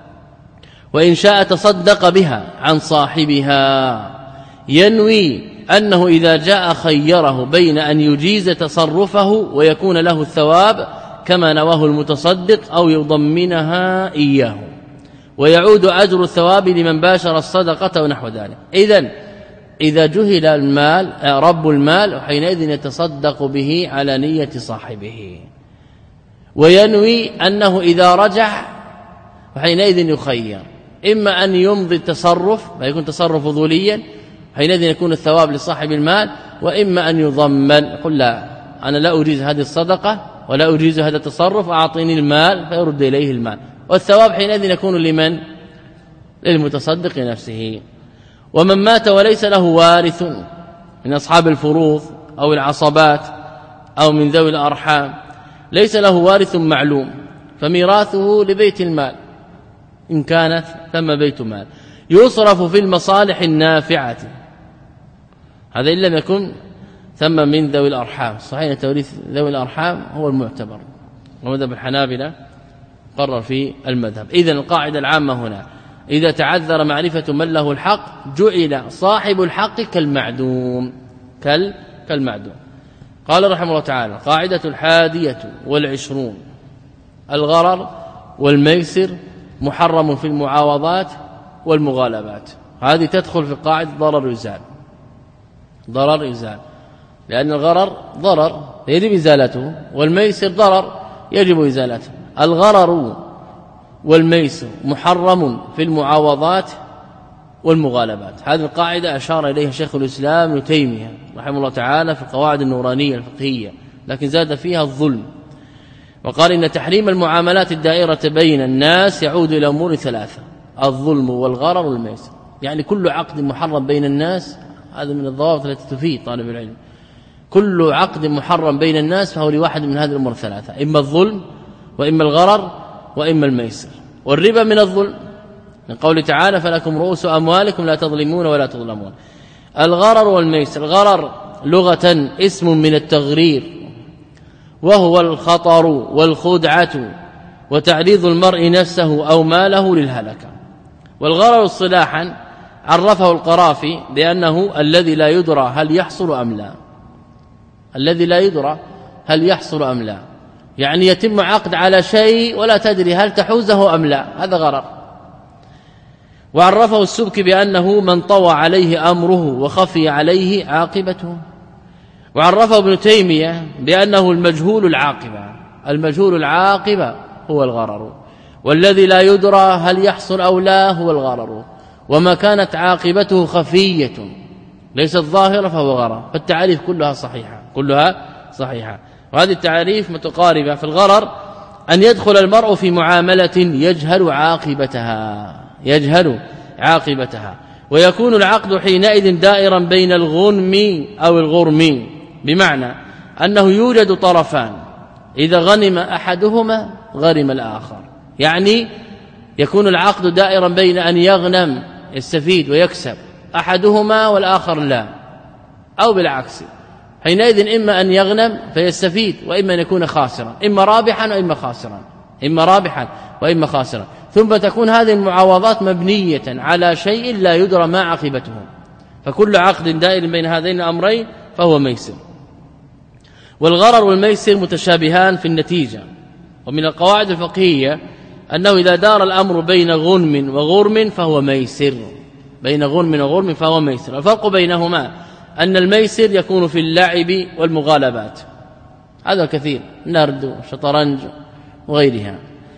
وإن شاء تصدق بها عن صاحبها، ينوي أنه إذا جاء خيره بين أن يجيز تصرفه ويكون له الثواب كما نواه المتصدق أو يضمنها إياه ويعود أجر الثواب لمن باشر الصدقة ونحو ذلك. إذن إذا جهل المال رب المال حينئذ يتصدق به على نية صاحبه، وينوي أنه إذا رجع حينئذ يخير إما أن يمضي التصرف فيكون تصرف ظليا حينئذ يكون الثواب لصاحب المال، وإما أن يضمن يقول لا أنا لا أجيز هذه الصدقة ولا أجيز هذا التصرف أعطيني المال فيرد إليه المال، والثواب حينئذ يكون لمن؟ للمتصدق نفسه. ومن مات وليس له وارث من أصحاب الفروض أو العصبات أو من ذوي الأرحام ليس له وارث معلوم فميراثه لبيت المال إن كانت ثم بيت مال يصرف في المصالح النافعة، هذا إن لم يكن ثم من ذوي الأرحام. صحيح توريث ذوي الأرحام هو المعتبر، ومذهب الحنابلة قرر في المذهب. إذن القاعدة العامة هنا إذا تعذر معرفة من له الحق جعل صاحب الحق كالمعدوم كال كالمعدوم. قال رحمه الله تعالى: قاعدة الحادية والعشرون: الغرر والميسر محرم في المعاوضات والمغالبات. هذه تدخل في قاعدة ضرر يزال، ضرر يزال، لأن الغرر ضرر يجب إزالته والميسر ضرر يجب إزالته. الغرر والميسر محرم في المعاوضات والمغالبات. هذه القاعدة أشار إليها شيخ الإسلام ابن تيمية رحمه الله تعالى في القواعد النورانية الفقهية، لكن زاد فيها الظلم وقال إن تحريم المعاملات الدائرة بين الناس يعود إلى أمور ثلاثة: الظلم والغرر والميسر. يعني كل عقد محرم بين الناس، هذا من الضوابط التي تفيد طالب العلم، كل عقد محرم بين الناس فهو لواحد من هذه الأمور الثلاثة: إما الظلم وإما الغرر وإما الميسر. والربا من الظلم من قوله تعالى: فلكم رؤوس أموالكم لا تظلمون ولا تظلمون. الغرر والميسر: الغرر لغة اسم من التغرير وهو الخطر والخدعة وتعريض المرء نفسه أو ماله للهلكة. والغرر اصطلاحا عرفه القرافي بأنه الذي لا يدرى هل يحصل أم لا، الذي لا يدرى هل يحصل أم لا، يعني يتم عقد على شيء ولا تدري هل تحوزه أم لا، هذا غرر. وعرفه السبكي بأنه من طوى عليه أمره وخفي عليه عاقبته. وعرفه ابن تيمية بأنه المجهول العاقبة، المجهول العاقبة هو الغرر، والذي لا يدرى هل يحصل أو لا هو الغرر، وما كانت عاقبته خفية ليست ظاهرة فهو غرر. فالتعريف كلها صحيحة، كلها صحيحة. وهذه التعريف متقاربة. في الغرر أن يدخل المرء في معاملة يجهل عاقبتها، يجهل عاقبتها، ويكون العقد حينئذ دائرا بين الغنم أو الغرم، بمعنى أنه يوجد طرفان إذا غنم أحدهما غرم الآخر، يعني يكون العقد دائرا بين أن يغنم يستفيد ويكسب أحدهما والآخر لا، أو بالعكس، حينئذ إما أن يغنم فيستفيد وإما أن يكون خاسرا، إما رابحا وإما خاسرا، إما رابحا وإما خاسرا. ثم تكون هذه المعاوضات مبنية على شيء لا يدرى ما عاقبته، فكل عقد دائر بين هذين الأمرين فهو ميسر. والغرر والميسر متشابهان في النتيجة. ومن القواعد الفقهية أنه إذا دار الأمر بين غنم وغرم فهو ميسر، بين غنم وغرم فهو ميسر. الفرق بينهما أن الميسر يكون في اللعب والمغالبات، هذا كثير، نرد شطرنج وغيرها،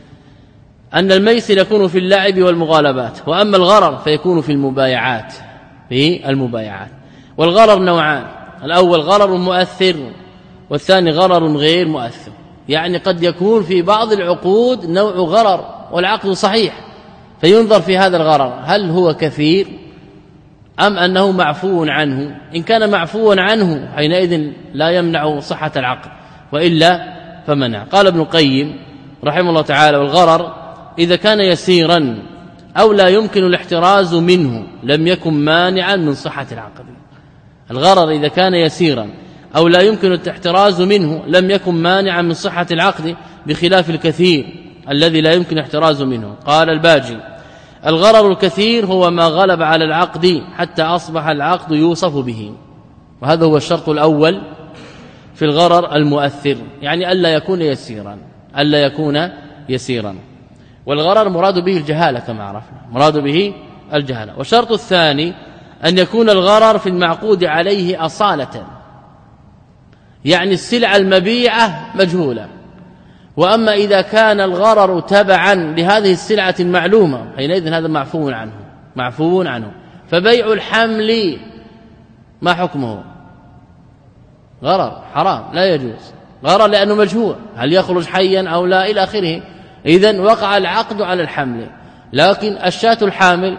أن الميسر يكون في اللعب والمغالبات، وأما الغرر فيكون في المبايعات، في المبايعات. والغرر نوعان، الأول غرر مؤثر والثاني غرر غير مؤثر، يعني قد يكون في بعض العقود نوع غرر والعقد صحيح، فينظر في هذا الغرر هل هو كثير أم أنه معفو عنه. إن كان معفو عنه حينئذ لا يمنع صحة العقد، وإلا فمنع. قال ابن القيم رحمه الله تعالى: والغرر إذا كان يسيرا أو لا يمكن الاحتراز منه لم يكن مانعا من صحة العقد. الغرر إذا كان يسيرا أو لا يمكن الاحتراز منه لم يكن مانعا من صحة العقد، بخلاف الكثير الذي لا يمكن الاحتراز منه. قال الباجي: الغرر الكثير هو ما غلب على العقد حتى أصبح العقد يوصف به، وهذا هو الشرط الأول في الغرر المؤثر، يعني ألا يكون يسيرا، ألا يكون يسيرا. والغرر مراد به الجهالة كما عرفنا، مراد به الجهالة. والشرط الثاني أن يكون الغرر في المعقود عليه أصالة، يعني السلعة المبيعة مجهولة. وأما إذا كان الغرر تبعا لهذه السلعة المعلومة حينئذ هذا معفو عنه، معفو عنه. فبيع الحمل ما حكمه؟ غرر حرام، لا يجوز، غرر لأنه مجهول، هل يخرج حيا أو لا إلى آخره. إذن وقع العقد على الحمل، لكن الشاة الحامل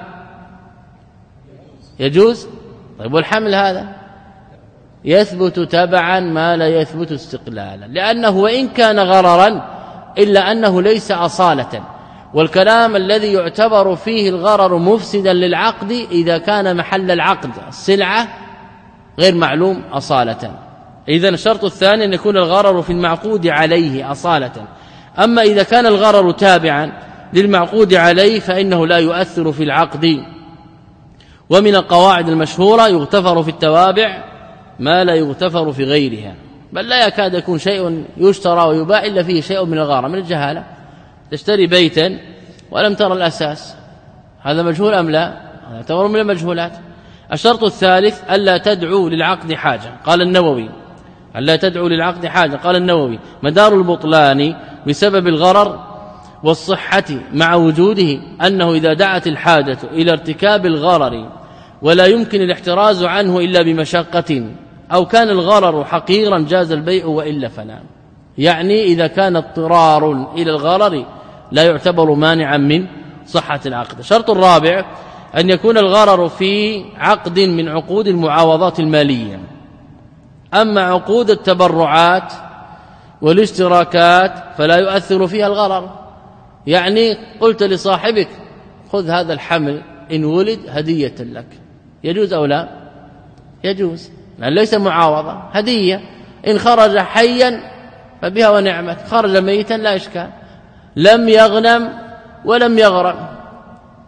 يجوز. طيب والحمل هذا يثبت تبعا ما لا يثبت استقلالا، لأنه وإن كان غررا إلا أنه ليس أصالة. والكلام الذي يعتبر فيه الغرر مفسدا للعقد إذا كان محل العقد السلعة غير معلوم أصالة. إذن الشرط الثاني أن يكون الغرر في المعقود عليه أصالة. أما إذا كان الغرر تابعا للمعقود عليه فإنه لا يؤثر في العقد. ومن القواعد المشهورة: يغتفر في التوابع ما لا يغتفر في غيرها، بل لا يكاد يكون شيء يشترى ويباع إلا فيه شيء من الغرر، من الجهالة. تشتري بيتا ولم ترى الأساس، هذا مجهول أم لا؟ هذا يعتبر من المجهولات. الشرط الثالث: ألا تدعو للعقد حاجة. قال النووي: ألا تدعو للعقد حاجة. قال النووي: مدار البطلان بسبب الغرر والصحة مع وجوده أنه إذا دعت الحاجة إلى ارتكاب الغرر ولا يمكن الاحتراز عنه إلا بمشقة، أو كان الغرر حقيرا جاز البيع وإلا فلا. يعني إذا كان اضطرار إلى الغرر لا يعتبر مانعا من صحة العقد. الشرط الرابع: أن يكون الغرر في عقد من عقود المعاوضات المالية. أما عقود التبرعات والاشتراكات فلا يؤثر فيها الغرر، يعني قلت لصاحبك: خذ هذا الحمل إن ولد هدية لك، يجوز أو لا؟ يجوز، لأن ليس معاوضة، هدية. إن خرج حيا فبها ونعمت، خرج ميتا لا إشكال، لم يغنم ولم يغرم،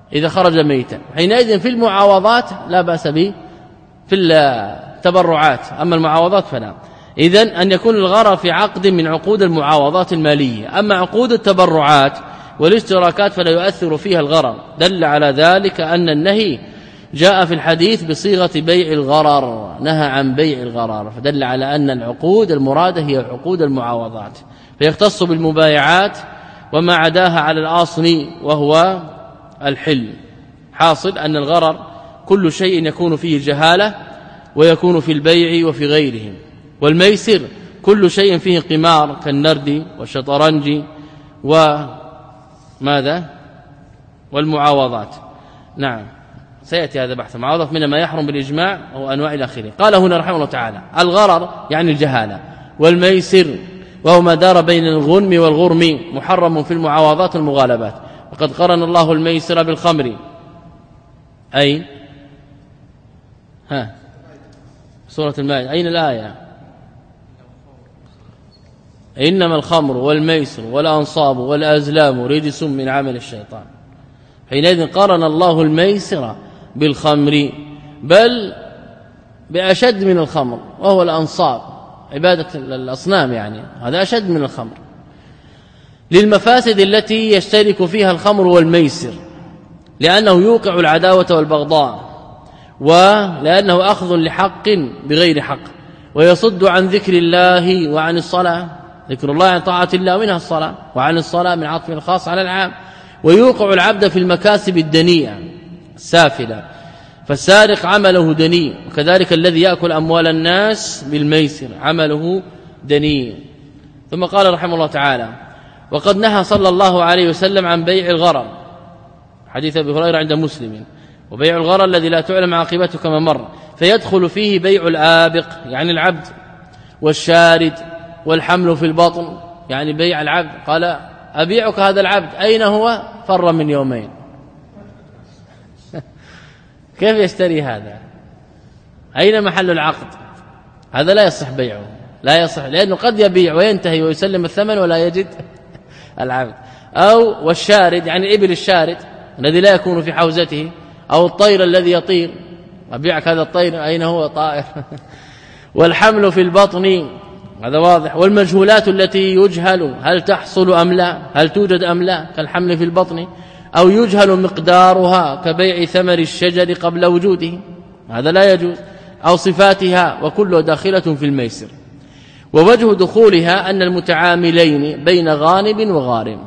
إذا خرج ميتا. حينئذ في المعاوضات لا بأس به في التبرعات، أما المعاوضات فلا. إذن أن يكون الغرر في عقد من عقود المعاوضات المالية. أما عقود التبرعات والاشتراكات فلا يؤثر فيها الغرر. دل على ذلك أن النهي جاء في الحديث بصيغة بيع الغرر، نهى عن بيع الغرر، فدل على أن العقود المرادة هي عقود المعاوضات، فيختص بالمبايعات وما عداها على الأصل وهو الحل. حاصل أن الغرر كل شيء يكون فيه جهالة ويكون في البيع وفي غيره، والميسر كل شيء فيه قمار كالنرد والشطرنج وماذا والمعاوضات. نعم سيأتي هذا بحث المعاوضات، من ما يحرم بالإجماع أو أنواع إلى آخره. قال هنا رحمه الله تعالى الغرر يعني الجهالة، والميسر وهو ما دار بين الغنم والغرم محرم في المعاوضات والمغالبات. وقد قرن الله الميسر بالخمر. أين ها سورة المائدة أين الآية؟ إنما الخمر والميسر والأنصاب والأزلام رجس من عمل الشيطان. حينئذ قرن الله الميسر بالخمر، بل بأشد من الخمر وهو الأنصاب، عبادة الأصنام، يعني هذا أشد من الخمر للمفاسد التي يشترك فيها الخمر والميسر، لأنه يوقع العداوة والبغضاء، ولأنه أخذ لحق بغير حق، ويصد عن ذكر الله وعن الصلاة، ذكر الله عن طاعة الله منها الصلاة، وعن الصلاة من عطف الخاص على العام، ويوقع العبد في المكاسب الدنيئة السافلة، فالسارق عمله دنيء، وكذلك الذي يأكل أموال الناس بالميسر عمله دنيء. ثم قال رحمه الله تعالى وقد نهى صلى الله عليه وسلم عن بيع الغرر، حديث أبي هريرة عند مسلم، وبيع الغرر الذي لا تعلم عاقبته كما مر، فيدخل فيه بيع الآبق يعني العبد، والشارد، والحمل في البطن يعني بيع العبد. قال أبيعك هذا العبد، أين هو؟ فر من يومين. كيف يشتري هذا؟ أين محل العقد؟ هذا لا يصح بيعه، لا يصح، لأنه قد يبيع وينتهي ويسلم الثمن ولا يجد العبد. أو والشارد يعني الإبل الشارد الذي لا يكون في حوزته، أو الطير الذي يطير، أبيعك هذا الطير أين هو؟ طائر. والحمل في البطن هذا واضح، والمجهولات التي يجهل هل تحصل أم لا، هل توجد أم لا، كالحمل في البطن، أو يجهل مقدارها كبيع ثمر الشجر قبل وجوده، هذا لا يجوز، أو صفاتها، وكل داخلة في الميسر. ووجه دخولها أن المتعاملين بين غانم وغارم،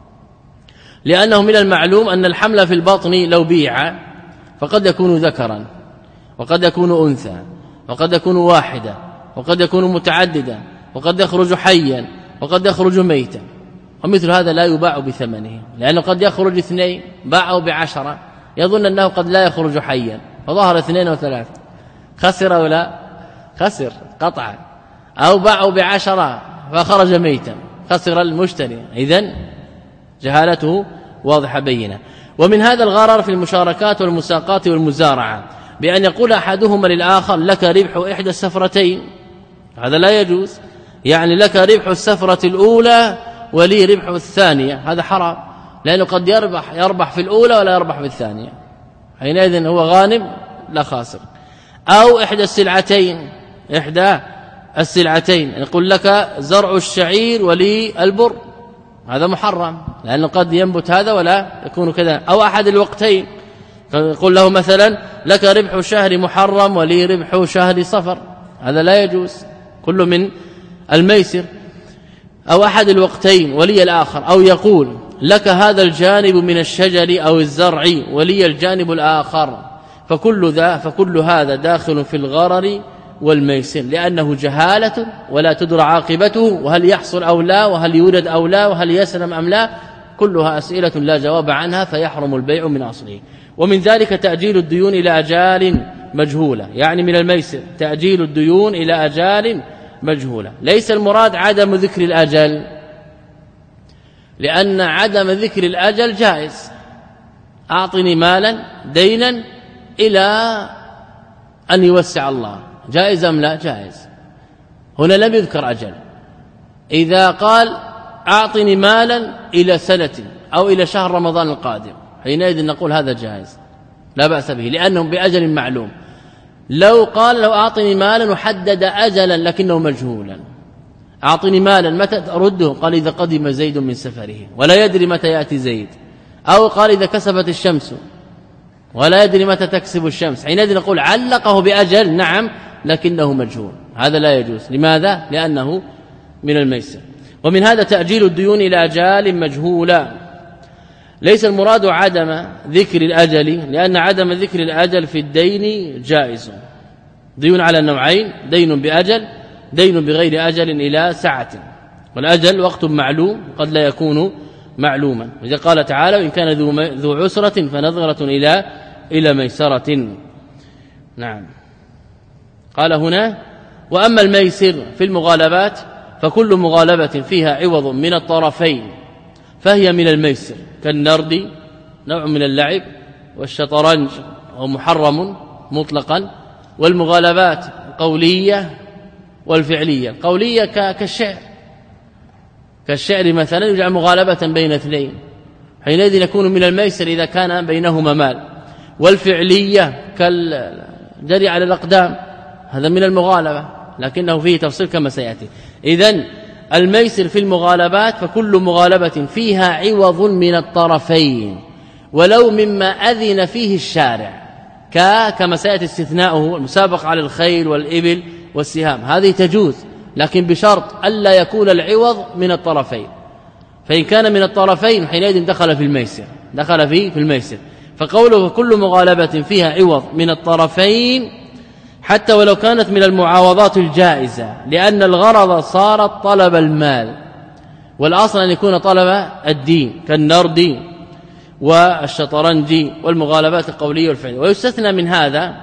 لأنه من المعلوم أن الحمل في البطن لو بيع فقد يكون ذكرا، وقد يكون أنثى، وقد يكون واحدة، وقد يكون متعددا، وقد يخرج حيا، وقد يخرج ميتا، ومثل هذا لا يباع بثمنه، لأنه قد يخرج اثنين باعوا بعشرة، يظن أنه قد لا يخرج حيا، فظهر اثنين وثلاثة، خسر ولا خسر قطعا. أو باعوا بعشرة فخرج ميتا، خسر المشتري، إذن جهالته واضحة بينة. ومن هذا الغرر في المشاركات والمساقات والمزارعة، بأن يقول أحدهما للآخر لك ربح إحدى السفرتين، هذا لا يجوز، يعني لك ربح السفرة الأولى ولي ربح الثانية، هذا حرام، لأنه قد يربح يربح في الأولى ولا يربح في الثانية، حينئذ هو غانم لا خاسر. أو إحدى السلعتين، إحدى السلعتين يقول لك زرع الشعير ولي البر، هذا محرم، لأنه قد ينبت هذا ولا يكون كذا. أو أحد الوقتين، يقول له مثلا لك ربح شهر محرم ولي ربح شهر صفر، هذا لا يجوز، كل من الميسر. أو أحد الوقتين ولي الآخر، أو يقول لك هذا الجانب من الشجر أو الزرع ولي الجانب الآخر، فكل ذا فكل هذا داخل في الغرر والميسر، لأنه جهالة ولا تدرى عاقبته، وهل يحصل أو لا، وهل يولد أو لا، وهل يسلم أم لا، كلها أسئلة لا جواب عنها، فيحرم البيع من أصله. ومن ذلك تأجيل الديون إلى أجال مجهولة، يعني من الميسر تأجيل الديون إلى أجال مجهولة. ليس المراد عدم ذكر الأجل، لأن عدم ذكر الأجل جائز، أعطني مالا دينا إلى أن يوسع الله، جائز أم لا؟ جائز. هنا لم يذكر أجل. إذا قال أعطني مالا إلى سنة أو إلى شهر رمضان القادم، حينئذ نقول هذا جائز لا بأس به لأنهم بأجل معلوم. لو قال لو أعطني مالا وحدد أجلا لكنه مجهولا، أعطني مالا متى أرده؟ قال إذا قدم زيد من سفره ولا يدري متى يأتي زيد، أو قال إذا كسفت الشمس ولا يدري متى تكسب الشمس، حينئذ نقول علقه بأجل نعم لكنه مجهول، هذا لا يجوز. لماذا؟ لأنه من الميسر. ومن هذا تأجيل الديون إلى أجال مجهولة. ليس المراد عدم ذكر الأجل، لأن عدم ذكر الأجل في الدين جائز. ديون على النوعين: دين بأجل، دين بغير أجل إلى سعة، والأجل وقت معلوم قد لا يكون معلوما. وإذا قال تعالى: وإن كان ذو عسرة فنظرة إلى إلى ميسرة. نعم. قال هنا: وأما الميسر في المغالبات فكل مغالبة فيها عوض من الطرفين فهي من الميسر، كالنرد نوع من اللعب، والشطرنج هو محرم مطلقا، والمغالبات القولية والفعلية. القولية كالشعر، كالشعر مثلا يجعل مغالبة بين اثنين، حينئذ يكون من الميسر إذا كان بينهما مال. والفعلية كالجري على الأقدام، هذا من المغالبة لكنه فيه تفصيل كما سيأتي. إذن الميسر في المغالبات فكل مغالبة فيها عوض من الطرفين ولو مما أذن فيه الشارع، كما سيأتي استثناؤه المسابقة على الخيل والإبل والسهام، هذه تجوز لكن بشرط ألا يكون العوض من الطرفين، فإن كان من الطرفين حينئذ دخل في الميسر، دخل فيه في الميسر. فقوله كل مغالبة فيها عوض من الطرفين حتى ولو كانت من المعاوضات الجائزة، لأن الغرض صارت طلب المال، والأصل أن يكون طلب الدين كالنرد والشطرنج والمغالبات القولية والفعلية. ويستثنى من هذا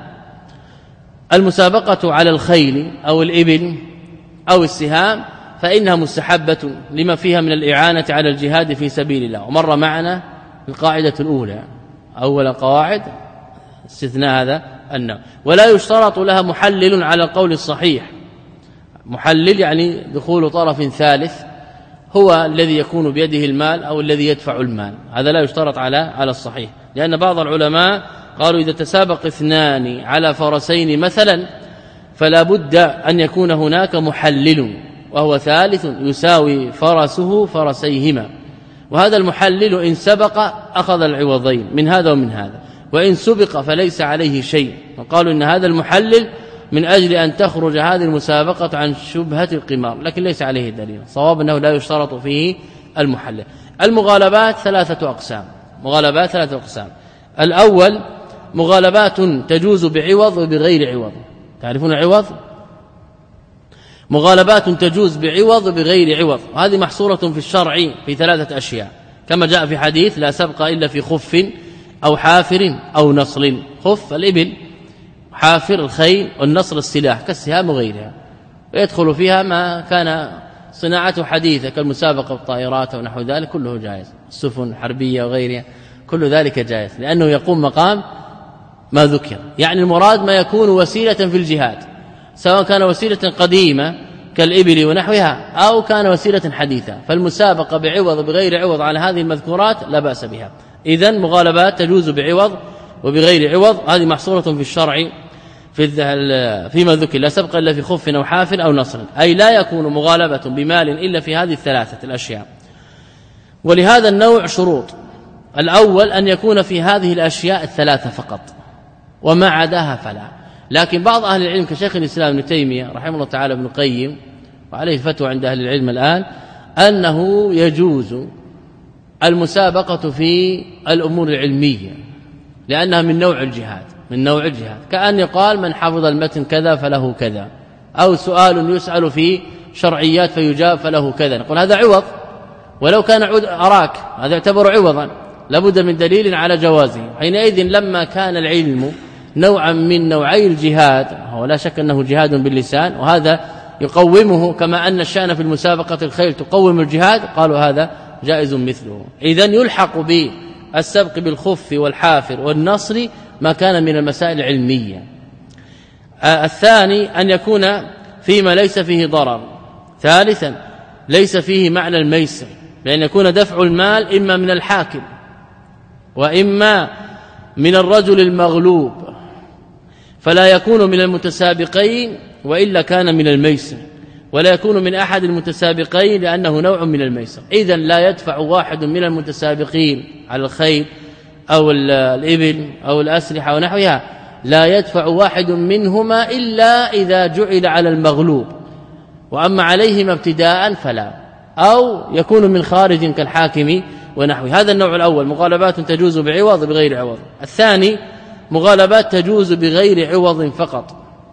المسابقة على الخيل أو الإبل أو السهام، فإنها مستحبة لما فيها من الإعانة على الجهاد في سبيل الله. ومر معنا القاعدة الأولى أول قواعد استثناء هذا النوع. ولا يشترط لها محلل على القول الصحيح. محلل يعني دخول طرف ثالث هو الذي يكون بيده المال أو الذي يدفع المال، هذا لا يشترط على على الصحيح، لأن بعض العلماء قالوا إذا تسابق اثنان على فرسين مثلا فلا بد أن يكون هناك محلل وهو ثالث يساوي فرسه فرسيهما، وهذا المحلل إن سبق أخذ العوضين من هذا ومن هذا، وإن سبق فليس عليه شيء. وقالوا إن هذا المحلل من أجل أن تخرج هذه المسابقة عن شبهة القمار، لكن ليس عليه دليل. صواب أنه لا يشترط فيه المحلل. المغالبات ثلاثة أقسام، مغالبات ثلاثة أقسام. الأول مغالبات تجوز بعوض وبغير عوض. تعرفون العوض؟ مغالبات تجوز بعوض وبغير عوض، وهذه محصورة في الشرع في ثلاثة أشياء كما جاء في حديث: لا سبق إلا في خف أو حافر أو نصل. خف الإبل، حافر الخيل، والنصر السلاح كالسهام وغيرها، ويدخل فيها ما كان صناعته حديثة كالمسابقة بالطائرات ونحو ذلك، كله جائز. السفن حربية وغيرها كل ذلك جائز، لأنه يقوم مقام ما ذكر. يعني المراد ما يكون وسيلة في الجهاد، سواء كان وسيلة قديمة كالإبل ونحوها أو كان وسيلة حديثة، فالمسابقة بعوض بغير عوض على هذه المذكورات لا بأس بها. إذن مغالبات تجوز بعوض وبغير عوض، هذه محصورة في الشرع في فيما ذكر: لا سبق إلا في خف أو حافر أو نصر، أي لا يكون مغالبة بمال إلا في هذه الثلاثة الأشياء. ولهذا النوع شروط: الأول أن يكون في هذه الأشياء الثلاثة فقط، وما عداها فلا. لكن بعض أهل العلم كشيخ الإسلام ابن تيمية رحمه الله تعالى ابن القيم، وعليه فتوى عند أهل العلم الآن، أنه يجوز المسابقة في الأمور العلمية لأنها من نوع الجهاد، من نوع الجهاد، كأن يقال من حفظ المتن كذا فله كذا، أو سؤال يسأل في شرعيات فيجاب فله كذا، نقول هذا عوض، ولو كان عود أراك هذا يعتبر عوضا، لابد من دليل على جوازه. حينئذ لما كان العلم نوعا من نوعي الجهاد، هو لا شك أنه جهاد باللسان، وهذا يقومه كما أن الشأن في المسابقة الخيل تقوم الجهاد، قالوا هذا جائز مثله. إذن يلحق بالسبق بالخف والحافر والنصر ما كان من المسائل العلمية. الثاني أن يكون فيما ليس فيه ضرر. ثالثا ليس فيه معنى الميسر، لأن يكون دفع المال إما من الحاكم وإما من الرجل المغلوب فلا يكون من المتسابقين وإلا كان من الميسر، ولا يكون من أحد المتسابقين لأنه نوع من الميسر. إذن لا يدفع واحد من المتسابقين على الخيل أو الإبل أو الأسلحة ونحوها، لا يدفع واحد منهما إلا إذا جعل على المغلوب، وأما عليهما ابتداء فلا، أو يكون من خارج كالحاكم ونحوه. هذا النوع الأول، مغالبات تجوز بعوض بغير عوض. الثاني مغالبات تجوز بغير عوض فقط،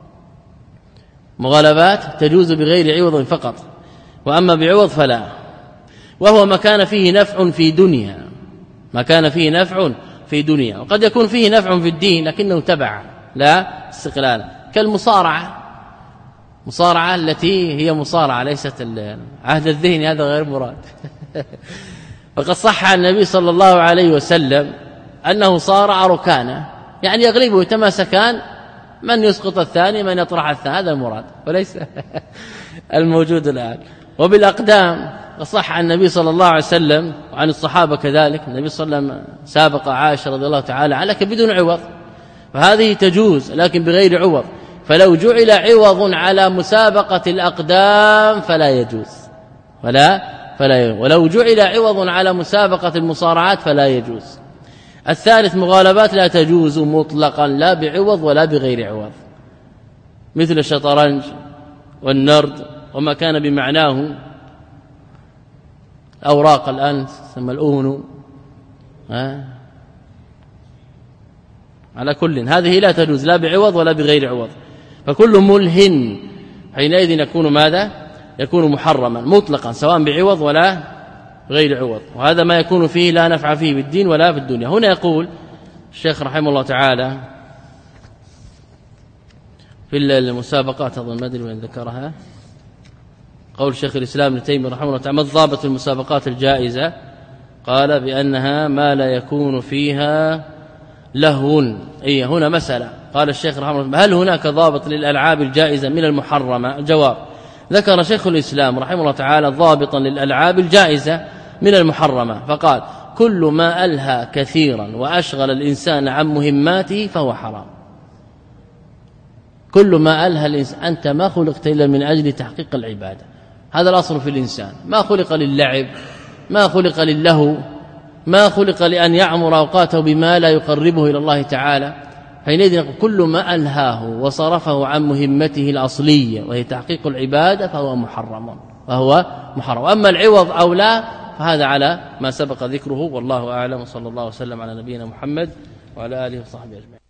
مغالبات تجوز بغير عوض فقط، وأما بعوض فلا، وهو ما كان فيه نفع في دنيا، ما كان فيه نفع في دنيا، وقد يكون فيه نفع في الدين لكنه تبع لا استقلال، كالمصارعة، مصارعة التي هي مصارعة ليست العهد الذهني، هذا غير مراد. وقد صح عن النبي صلى الله عليه وسلم أنه صارع ركانه، يعني يغلبه يتماسكان، من يسقط الثاني من يطرح الثاني، هذا المراد وليس الموجود الآن. وبالأقدام صح عن النبي صلى الله عليه وسلم وعن الصحابة كذلك، النبي صلى الله عليه وسلم سابق عائشة رضي الله تعالى عنها لكن بدون عوض، فهذه تجوز لكن بغير عوض. فلو جعل عوض على مسابقة الأقدام فلا يجوز، ولا فلا يجوز. ولو جعل عوض على مسابقة المصارعات فلا يجوز. الثالث مغالبات لا تجوز مطلقا لا بعوض ولا بغير عوض، مثل الشطرنج والنرد وما كان بمعناه، أوراق الآن تسمى الأونو، على كل هذه لا تجوز لا بعوض ولا بغير عوض. فكل ملهن حينئذ يكون ماذا؟ يكون محرما مطلقا سواء بعوض ولا غير عوض، وهذا ما يكون فيه لا نفع فيه بالدين ولا في الدنيا. هنا يقول الشيخ رحمه الله تعالى في المسابقات، أظن ما أدري وين ذكرها، قول شيخ الإسلام ابن تيمية رحمه الله تعالى: ما ضابط المسابقات الجائزة؟ قال بأنها ما لا يكون فيها لهو. أي هنا مسألة، قال الشيخ رحمه الله: هل هناك ضابط للألعاب الجائزة من المحرمة؟ الجواب: ذكر شيخ الإسلام رحمه الله تعالى ضابطا للألعاب الجائزة من المحرمة، فقال: كل ما ألهى كثيرا وأشغل الإنسان عن مهماته فهو حرام. كل ما ألهى الإنسان، أنت ما خلقت إلا من أجل تحقيق العبادة، هذا الأصل في الإنسان، ما خلق للعب، ما خلق للهو، ما خلق لأن يعمر أوقاته بما لا يقربه إلى الله تعالى. حينئذ كل ما ألهاه وصرفه عن مهمته الأصلية وهي تحقيق العبادة فهو محرم، وهو محرم. أما العوض أو لا فهذا على ما سبق ذكره، والله أعلم، وصلى الله وسلم على نبينا محمد وعلى آله وصحبه أجمعين.